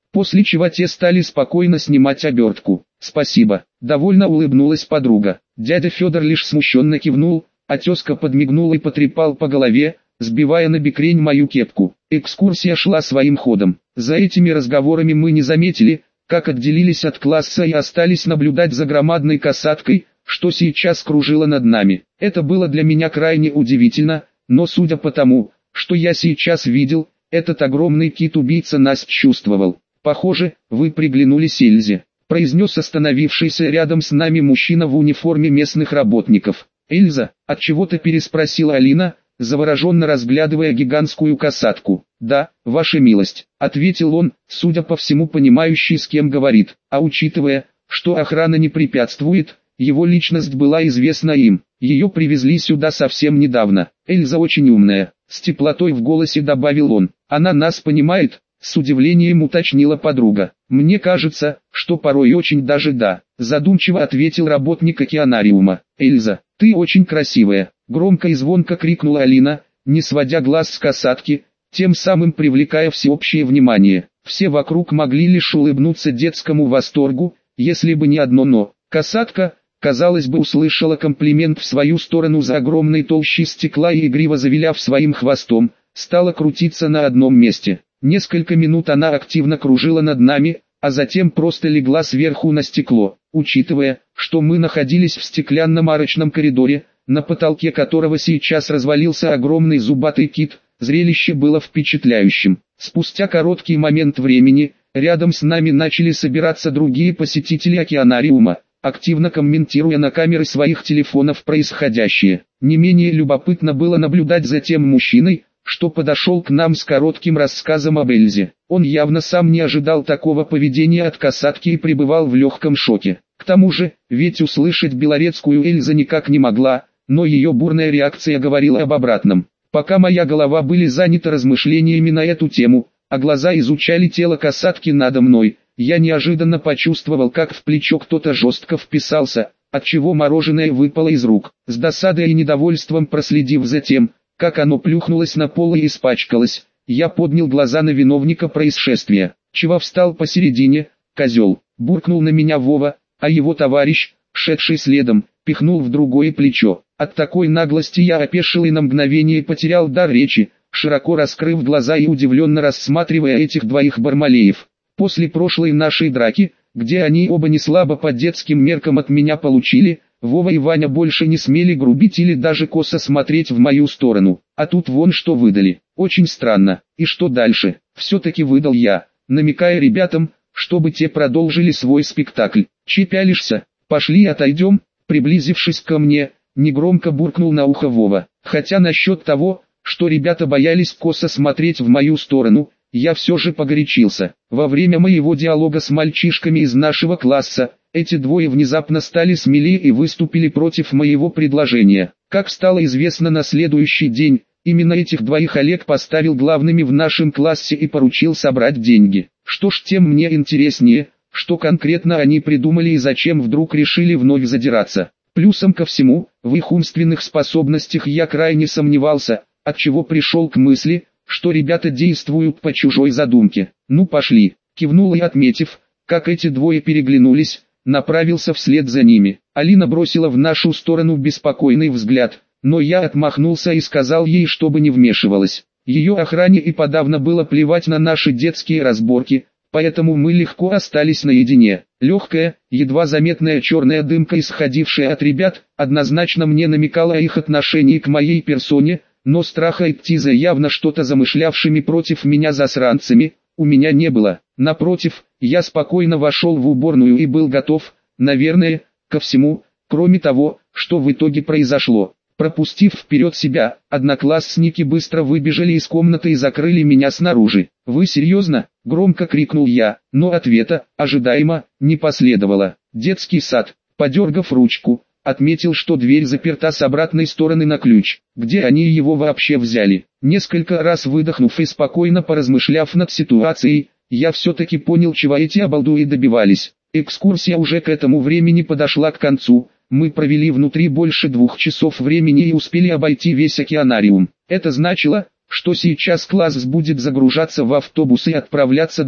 после чего те стали спокойно снимать обертку. «Спасибо», — довольно улыбнулась подруга. Дядя Федор лишь смущенно кивнул, а тезка подмигнул и потрепал по голове, сбивая на бекрень мою кепку. Экскурсия шла своим ходом. За этими разговорами мы не заметили, как отделились от класса и остались наблюдать за громадной касаткой, что сейчас кружила над нами. Это было для меня крайне удивительно, но судя по тому, что я сейчас видел, этот огромный кит-убийца нас чувствовал. «Похоже, вы приглянулись Эльзе», — произнес остановившийся рядом с нами мужчина в униформе местных работников. «Эльза?» — отчего-то переспросила Алина, завороженно разглядывая гигантскую касатку. «Да, ваша милость», — ответил он, судя по всему понимающий, с кем говорит. А учитывая, что охрана не препятствует, его личность была известна им. Ее привезли сюда совсем недавно. «Эльза очень умная», — с теплотой в голосе добавил он. «Она нас понимает», — с удивлением уточнила подруга. «Мне кажется, что порой очень даже да», — задумчиво ответил работник океанариума. «Эльза, ты очень красивая», — громко и звонко крикнула Алина, не сводя глаз с касатки, тем самым привлекая всеобщее внимание. Все вокруг могли лишь улыбнуться детскому восторгу, если бы не одно «но». Касатка, казалось бы, услышала комплимент в свою сторону за огромной толщей стекла и, игриво завиляв своим хвостом, стала крутиться на одном месте. Несколько минут она активно кружила над нами, а затем просто легла сверху на стекло. Учитывая, что мы находились в стеклянном арочном коридоре, на потолке которого сейчас развалился огромный зубатый кит, зрелище было впечатляющим. Спустя короткий момент времени, рядом с нами начали собираться другие посетители океанариума, активно комментируя на камеры своих телефонов происходящее. Не менее любопытно было наблюдать за тем мужчиной, что подошел к нам с коротким рассказом об Эльзе. Он явно сам не ожидал такого поведения от касатки и пребывал в легком шоке. К тому же, ведь услышать белорецкую Эльза никак не могла, но ее бурная реакция говорила об обратном. Пока моя голова были заняты размышлениями на эту тему, а глаза изучали тело касатки надо мной, я неожиданно почувствовал, как в плечо кто-то жестко вписался, отчего мороженое выпало из рук. С досадой и недовольством проследив за тем, как оно плюхнулось на пол и испачкалось, я поднял глаза на виновника происшествия. «Чего встал посередине, козел?» — буркнул на меня Вова, а его товарищ, шедший следом, пихнул в другое плечо. От такой наглости я опешил и на мгновение потерял дар речи, широко раскрыв глаза и удивленно рассматривая этих двоих бармалеев. После прошлой нашей драки, где они оба не слабо по детским меркам от меня получили, Вова и Ваня больше не смели грубить или даже косо смотреть в мою сторону. А тут вон что выдали. Очень странно. И что дальше? Все-таки выдал я, намекая ребятам, чтобы те продолжили свой спектакль. «Че пялишься? Пошли отойдем», приблизившись ко мне, негромко буркнул на ухо Вова. Хотя насчет того, что ребята боялись косо смотреть в мою сторону, я все же погорячился. Во время моего диалога с мальчишками из нашего класса, эти двое внезапно стали смелее и выступили против моего предложения. Как стало известно на следующий день, именно этих двоих Олег поставил главными в нашем классе и поручил собрать деньги. Что ж, тем мне интереснее, что конкретно они придумали и зачем вдруг решили вновь задираться. Плюсом ко всему, в их умственных способностях я крайне сомневался, отчего пришел к мысли, что ребята действуют по чужой задумке. «Ну пошли», кивнул и, отметив, как эти двое переглянулись, направился вслед за ними. Алина бросила в нашу сторону беспокойный взгляд, но я отмахнулся и сказал ей, чтобы не вмешивалась. Ее охране и подавно было плевать на наши детские разборки, поэтому мы легко остались наедине. Легкая, едва заметная черная дымка, исходившая от ребят, однозначно мне намекала о их отношении к моей персоне, но страха идти за явно что-то замышлявшими против меня засранцами у меня не было. Напротив, я спокойно вошел в уборную и был готов, наверное, ко всему, кроме того, что в итоге произошло. Пропустив вперед себя, одноклассники быстро выбежали из комнаты и закрыли меня снаружи. «Вы серьезно?» – громко крикнул я, но ответа, ожидаемо, не последовало. Детский сад, подергав ручку, отметил, что дверь заперта с обратной стороны на ключ. Где они его вообще взяли? Несколько раз выдохнув и спокойно поразмышляв над ситуацией, я все-таки понял, чего эти обалдуи добивались. Экскурсия уже к этому времени подошла к концу. Мы провели внутри больше 2 часов времени и успели обойти весь океанариум. Это значило, что сейчас класс будет загружаться в автобус и отправляться домой.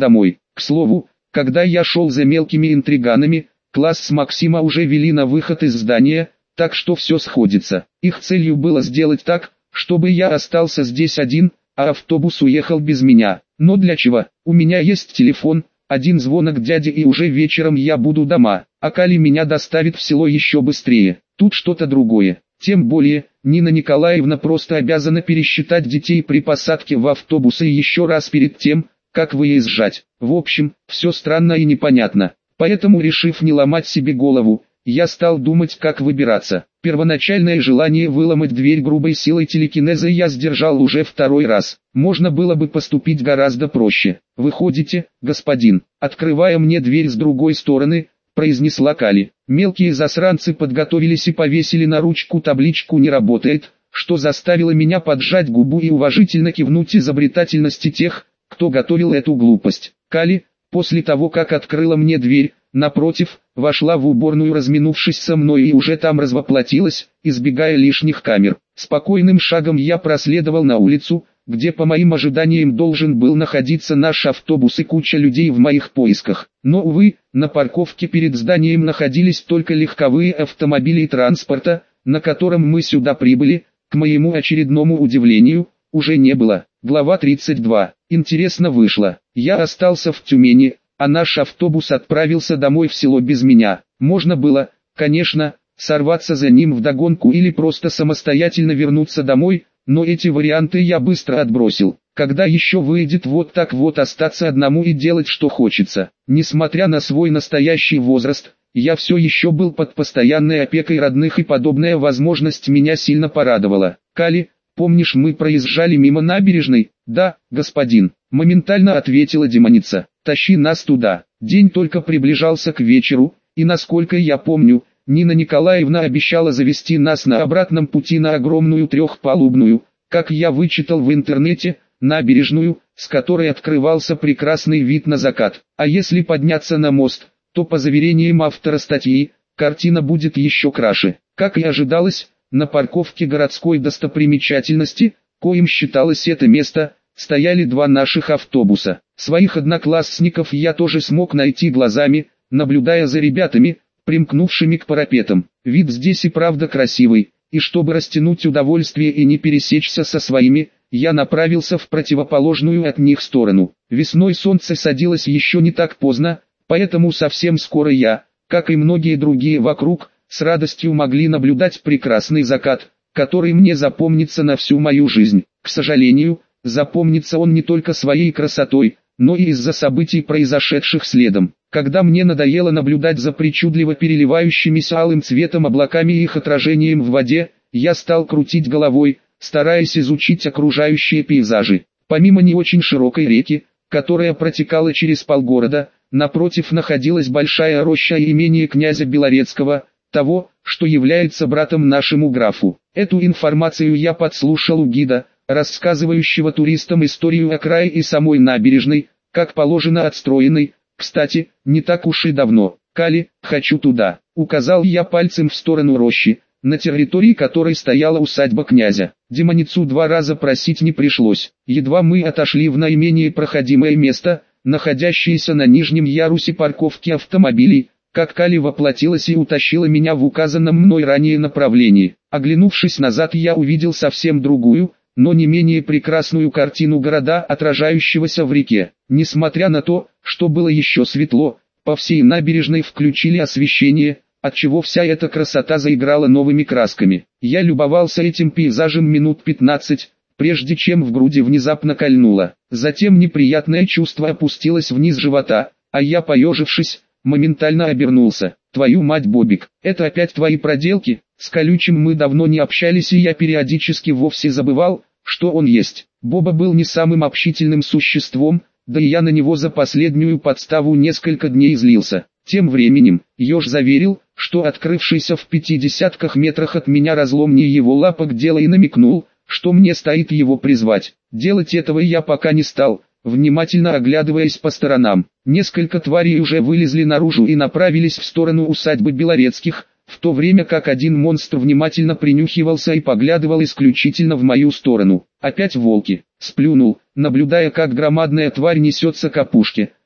К слову, когда я шел за мелкими интриганами, класс с Максима уже вели на выход из здания, так что все сходится. Их целью было сделать так, чтобы я остался здесь один, а автобус уехал без меня. Но для чего? У меня есть телефон, один звонок дяде и уже вечером я буду дома, а Кали меня доставит в село еще быстрее. Тут что-то другое. Тем более, Нина Николаевна просто обязана пересчитать детей при посадке в автобус и еще раз перед тем, как выезжать. В общем, все странно и непонятно. Поэтому, решив не ломать себе голову, я стал думать, как выбираться. Первоначальное желание выломать дверь грубой силой телекинеза я сдержал уже второй раз. Можно было бы поступить гораздо проще. «Выходите, господин», открывая мне дверь с другой стороны, произнесла Кали. Мелкие засранцы подготовились и повесили на ручку табличку «Не работает», что заставило меня поджать губу и уважительно кивнуть изобретательности тех, кто готовил эту глупость. Кали, после того как открыла мне дверь, напротив, вошла в уборную, разминувшись со мной, и уже там развоплотилась, избегая лишних камер. Спокойным шагом я проследовал на улицу, где по моим ожиданиям должен был находиться наш автобус и куча людей в моих поисках. Но, увы, на парковке перед зданием находились только легковые автомобили транспорта, на котором мы сюда прибыли, к моему очередному удивлению, уже не было. Глава 32. Интересно вышло. Я остался в Тюмени, а наш автобус отправился домой в село без меня. Можно было, конечно, сорваться за ним вдогонку или просто самостоятельно вернуться домой, но эти варианты я быстро отбросил. Когда еще выйдет вот так вот остаться одному и делать что хочется? Несмотря на свой настоящий возраст, я все еще был под постоянной опекой родных, и подобная возможность меня сильно порадовала. «Кали, помнишь, мы проезжали мимо набережной?» «Да, господин», моментально ответила демоница. «Тащи нас туда». День только приближался к вечеру, и насколько я помню, Нина Николаевна обещала завести нас на обратном пути на огромную трехпалубную, как я вычитал в интернете, набережную, с которой открывался прекрасный вид на закат. А если подняться на мост, то по заверениям автора статьи, картина будет еще краше. Как и ожидалось, на парковке городской достопримечательности, коим считалось это место, стояли два наших автобуса. Своих одноклассников я тоже смог найти глазами, наблюдая за ребятами, примкнувшими к парапетам. Вид здесь и правда красивый, и чтобы растянуть удовольствие и не пересечься со своими, я направился в противоположную от них сторону. Весной солнце садилось еще не так поздно, поэтому совсем скоро я, как и многие другие вокруг, с радостью могли наблюдать прекрасный закат, который мне запомнится на всю мою жизнь. К сожалению, запомнится он не только своей красотой, но и из-за событий, произошедших следом. Когда мне надоело наблюдать за причудливо переливающимися алым цветом облаками и их отражением в воде, я стал крутить головой, стараясь изучить окружающие пейзажи. Помимо не очень широкой реки, которая протекала через полгорода, напротив находилась большая роща и имение князя Белорецкого, того, что является братом нашему графу. Эту информацию я подслушал у гида, рассказывающего туристам историю о крае и самой набережной, как положено отстроенной, кстати, не так уж и давно. «Кали, хочу туда», — указал я пальцем в сторону рощи, на территории которой стояла усадьба князя. Демоницу два раза просить не пришлось. Едва мы отошли в наименее проходимое место, находящееся на нижнем ярусе парковки автомобилей, как Кали воплотилась и утащила меня в указанном мной ранее направлении. Оглянувшись назад, я увидел совсем другую, но не менее прекрасную картину города, отражающегося в реке. Несмотря на то, что было еще светло, по всей набережной включили освещение, отчего вся эта красота заиграла новыми красками. Я любовался этим пейзажем минут 15, прежде чем в груди внезапно кольнуло. Затем неприятное чувство опустилось вниз живота, а я, поежившись, моментально обернулся. «Твою мать, Бобик, это опять твои проделки?» С колючим мы давно не общались, и я периодически вовсе забывал, что он есть. Боба был не самым общительным существом, да и я на него за последнюю подставу несколько дней злился. Тем временем, еж заверил, что открывшийся в 50 метрах от меня разлом не его лапок дело, и намекнул, что мне стоит его призвать. Делать этого я пока не стал, внимательно оглядываясь по сторонам. Несколько тварей уже вылезли наружу и направились в сторону усадьбы Белорецких, в то время как один монстр внимательно принюхивался и поглядывал исключительно в мою сторону. Опять волки. Сплюнул, наблюдая, как громадная тварь несется к опушке,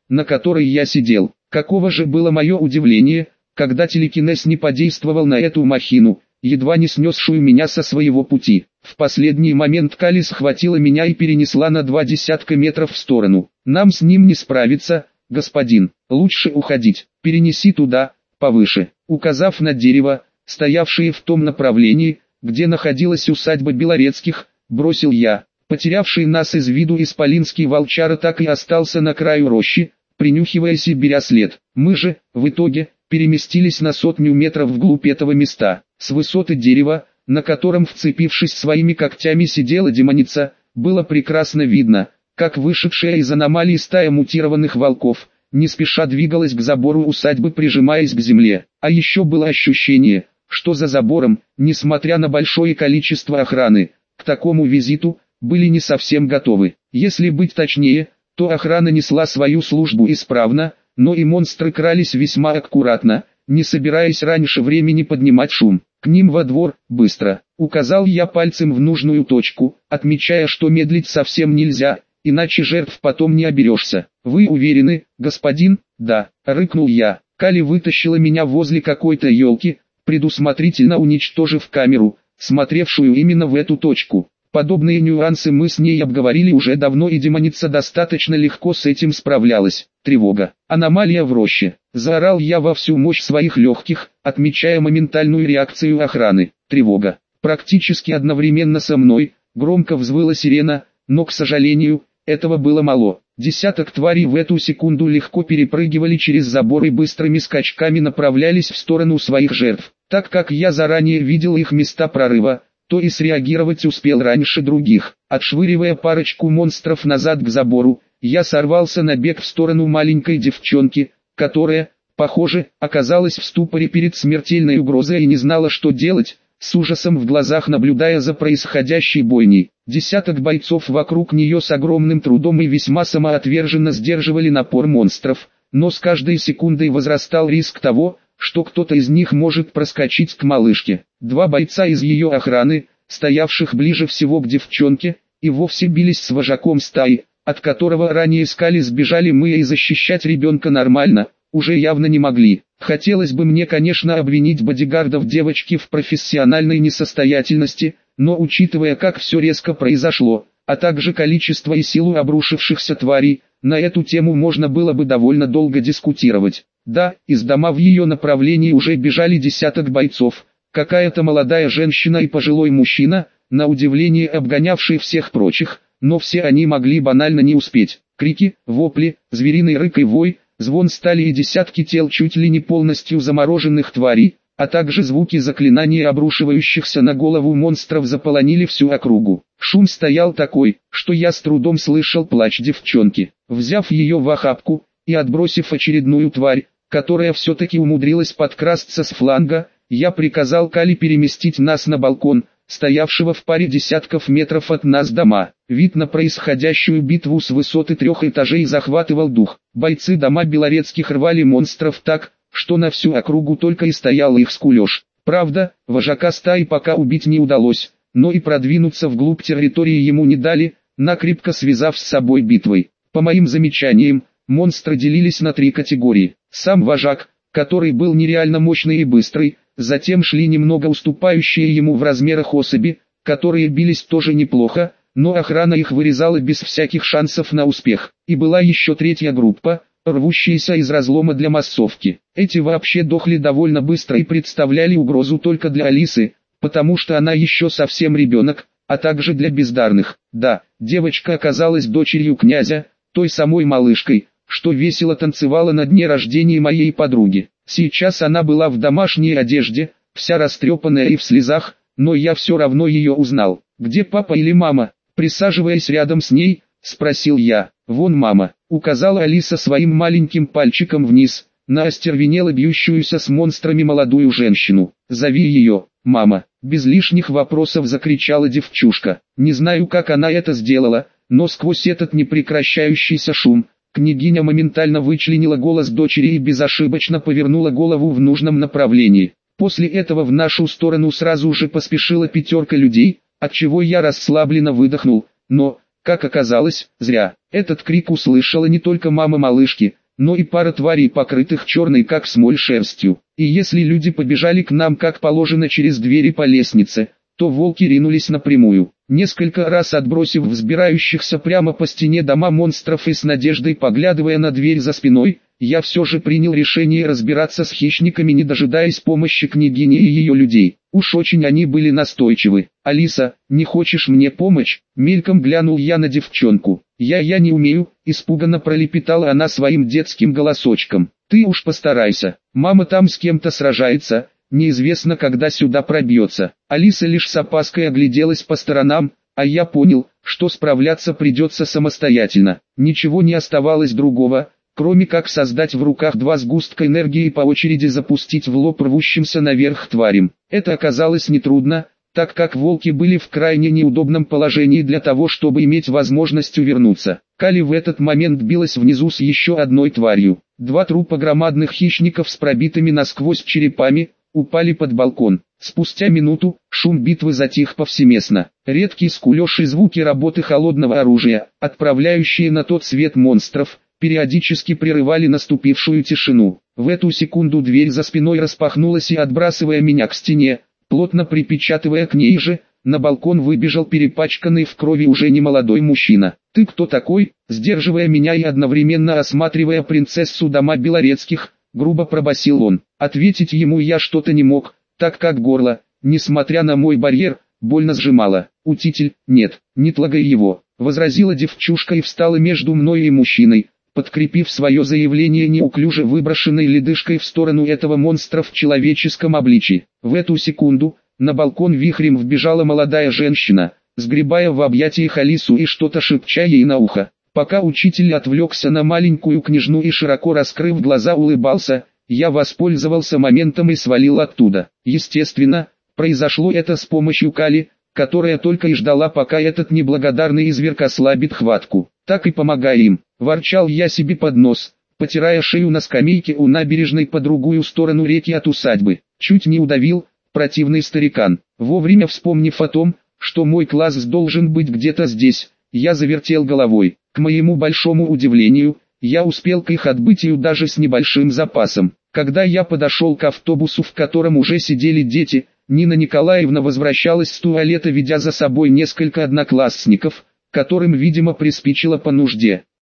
на которой я сидел. Каково же было мое удивление, когда телекинез не подействовал на эту махину, едва не снесшую меня со своего пути. В последний момент Кали схватила меня и перенесла на 20 метров в сторону. «Нам с ним не справиться, господин, лучше уходить, перенеси туда, повыше», указав на дерево, стоявшее в том направлении, где находилась усадьба Белорецких, бросил я. Потерявший нас из виду исполинский волчара так и остался на краю рощи, принюхиваясь и беря след. Мы же, в итоге, переместились на 100 метров вглубь этого места. С высоты дерева, на котором, вцепившись своими когтями, сидела демоница, было прекрасно видно, как вышедшая из аномалии стая мутированных волков, не спеша двигалась к забору усадьбы, прижимаясь к земле. А еще было ощущение, что за забором, несмотря на большое количество охраны, к такому визиту были не совсем готовы. Если быть точнее, то охрана несла свою службу исправно, но и монстры крались весьма аккуратно, не собираясь раньше времени поднимать шум. «К ним во двор, быстро», — указал я пальцем в нужную точку, отмечая, что медлить совсем нельзя, иначе жертв потом не оберешься. «Вы уверены, господин?» «Да», — рыкнул я. Кали вытащила меня возле какой-то елки, предусмотрительно уничтожив камеру, смотревшую именно в эту точку. Подобные нюансы мы с ней обговорили уже давно, и демоница достаточно легко с этим справлялась. Тревога. Аномалия в роще. Заорал я во всю мощь своих легких, отмечая моментальную реакцию охраны. Тревога. Практически одновременно со мной, громко взвыла сирена, но, к сожалению, этого было мало. Десяток тварей в эту секунду легко перепрыгивали через забор и быстрыми скачками направлялись в сторону своих жертв. Так как я заранее видел их места прорыва, то и среагировать успел раньше других. Отшвыривая парочку монстров назад к забору, я сорвался на бег в сторону маленькой девчонки, которая, похоже, оказалась в ступоре перед смертельной угрозой и не знала, что делать, с ужасом в глазах наблюдая за происходящей бойней. Десяток бойцов вокруг нее с огромным трудом и весьма самоотверженно сдерживали напор монстров, но с каждой секундой возрастал риск того, что кто-то из них может проскочить к малышке. Два бойца из ее охраны, стоявших ближе всего к девчонке, и вовсе бились с вожаком стаи, от которого ранее искали, сбежали мы, и защищать ребенка нормально уже явно не могли. Хотелось бы мне, конечно, обвинить бодигардов девочки в профессиональной несостоятельности, но учитывая, как все резко произошло, а также количество и силу обрушившихся тварей, на эту тему можно было бы довольно долго дискутировать. Да, из дома в ее направлении уже бежали десяток бойцов, какая-то молодая женщина и пожилой мужчина, на удивление обгонявшие всех прочих, но все они могли банально не успеть. Крики, вопли, звериный рык и вой, звон стали и десятки тел чуть ли не полностью замороженных тварей, а также звуки заклинаний, обрушивающихся на голову монстров, заполонили всю округу. Шум стоял такой, что я с трудом слышал плач девчонки. Взяв ее в охапку и отбросив очередную тварь, которая все-таки умудрилась подкрасться с фланга, я приказал Кали переместить нас на балкон, стоявшего в паре десятков метров от нас дома. Вид на происходящую битву с высоты 3 этажей захватывал дух. Бойцы дома Белорецких рвали монстров так, что на всю округу только и стоял их скулеж. Правда, вожака стаи пока убить не удалось, но и продвинуться вглубь территории ему не дали, накрепко связав с собой битвой. По моим замечаниям, монстры делились на 3 категории. Сам вожак, который был нереально мощный и быстрый, затем шли немного уступающие ему в размерах особи, которые бились тоже неплохо, но охрана их вырезала без всяких шансов на успех. И была еще 3-я группа, рвущиеся из разлома для массовки. Эти вообще дохли довольно быстро и представляли угрозу только для Алисы, потому что она еще совсем ребенок, а также для бездарных. Да, девочка оказалась дочерью князя, той самой малышкой, что весело танцевала на дне рождения моей подруги. Сейчас она была в домашней одежде, вся растрепанная и в слезах, но я все равно ее узнал. «Где папа или мама?» Присаживаясь рядом с ней, спросил я. «Вон мама», — указала Алиса своим маленьким пальчиком вниз, на остервенело бьющуюся с монстрами молодую женщину. «Зови ее, мама», — без лишних вопросов закричала девчушка. Не знаю, как она это сделала, но сквозь этот непрекращающийся шум, княгиня моментально вычленила голос дочери и безошибочно повернула голову в нужном направлении. После этого в нашу сторону сразу же поспешила 5 людей, отчего я расслабленно выдохнул, но, Как оказалось, зря. Этот крик услышала не только мама малышки, но и пара тварей, покрытых черной как смоль шерстью. И если люди побежали к нам как положено через двери по лестнице, то волки ринулись напрямую, несколько раз отбросив взбирающихся прямо по стене дома монстров и с надеждой поглядывая на дверь за спиной. Я все же принял решение разбираться с хищниками, не дожидаясь помощи княгини и ее людей. Уж очень они были настойчивы. «Алиса, не хочешь мне помочь?» Мельком глянул я на девчонку. «Я не умею», испуганно пролепетала она своим детским голосочком. «Ты уж постарайся, мама там с кем-то сражается, неизвестно когда сюда пробьется». Алиса лишь с опаской огляделась по сторонам, а я понял, что справляться придется самостоятельно. Ничего не оставалось другого, кроме как создать в руках два сгустка энергии и по очереди запустить в лоб рвущимся наверх тварям. Это оказалось нетрудно, так как волки были в крайне неудобном положении для того, чтобы иметь возможность увернуться. Кали в этот момент билась внизу с еще одной тварью. Два трупа громадных хищников с пробитыми насквозь черепами упали под балкон. Спустя минуту шум битвы затих повсеместно. Редкие скулёж и звуки работы холодного оружия, отправляющие на тот свет монстров, периодически прерывали наступившую тишину. В эту секунду дверь за спиной распахнулась и, отбрасывая меня к стене, плотно припечатывая к ней же, на балкон выбежал перепачканный в крови уже немолодой мужчина. «Ты кто такой?» Сдерживая меня и одновременно осматривая принцессу дома Белорецких, грубо пробасил он. Ответить ему я что-то не мог, так как горло, несмотря на мой барьер, больно сжимало. «Учитель, нет, не тлагай его», возразила девчушка и встала между мной и мужчиной, подкрепив свое заявление неуклюже выброшенной ледышкой в сторону этого монстра в человеческом обличии. В эту секунду на балкон вихрем вбежала молодая женщина, сгребая в объятиях Алису и что-то шепча ей на ухо. Пока учитель отвлекся на маленькую княжну и широко раскрыв глаза улыбался, я воспользовался моментом и свалил оттуда. Естественно, произошло это с помощью Кали, которая только и ждала, пока этот неблагодарный изверг ослабит хватку. «Так и помогай им», – ворчал я себе под нос, потирая шею на скамейке у набережной по другую сторону реки от усадьбы. Чуть не удавил, противный старикан. Вовремя вспомнив о том, что мой класс должен быть где-то здесь, я завертел головой. К моему большому удивлению, я успел к их отбытию даже с небольшим запасом. Когда я подошел к автобусу, в котором уже сидели дети, Нина Николаевна возвращалась с туалета, ведя за собой несколько одноклассников, которым, видимо, приспичило по нужде.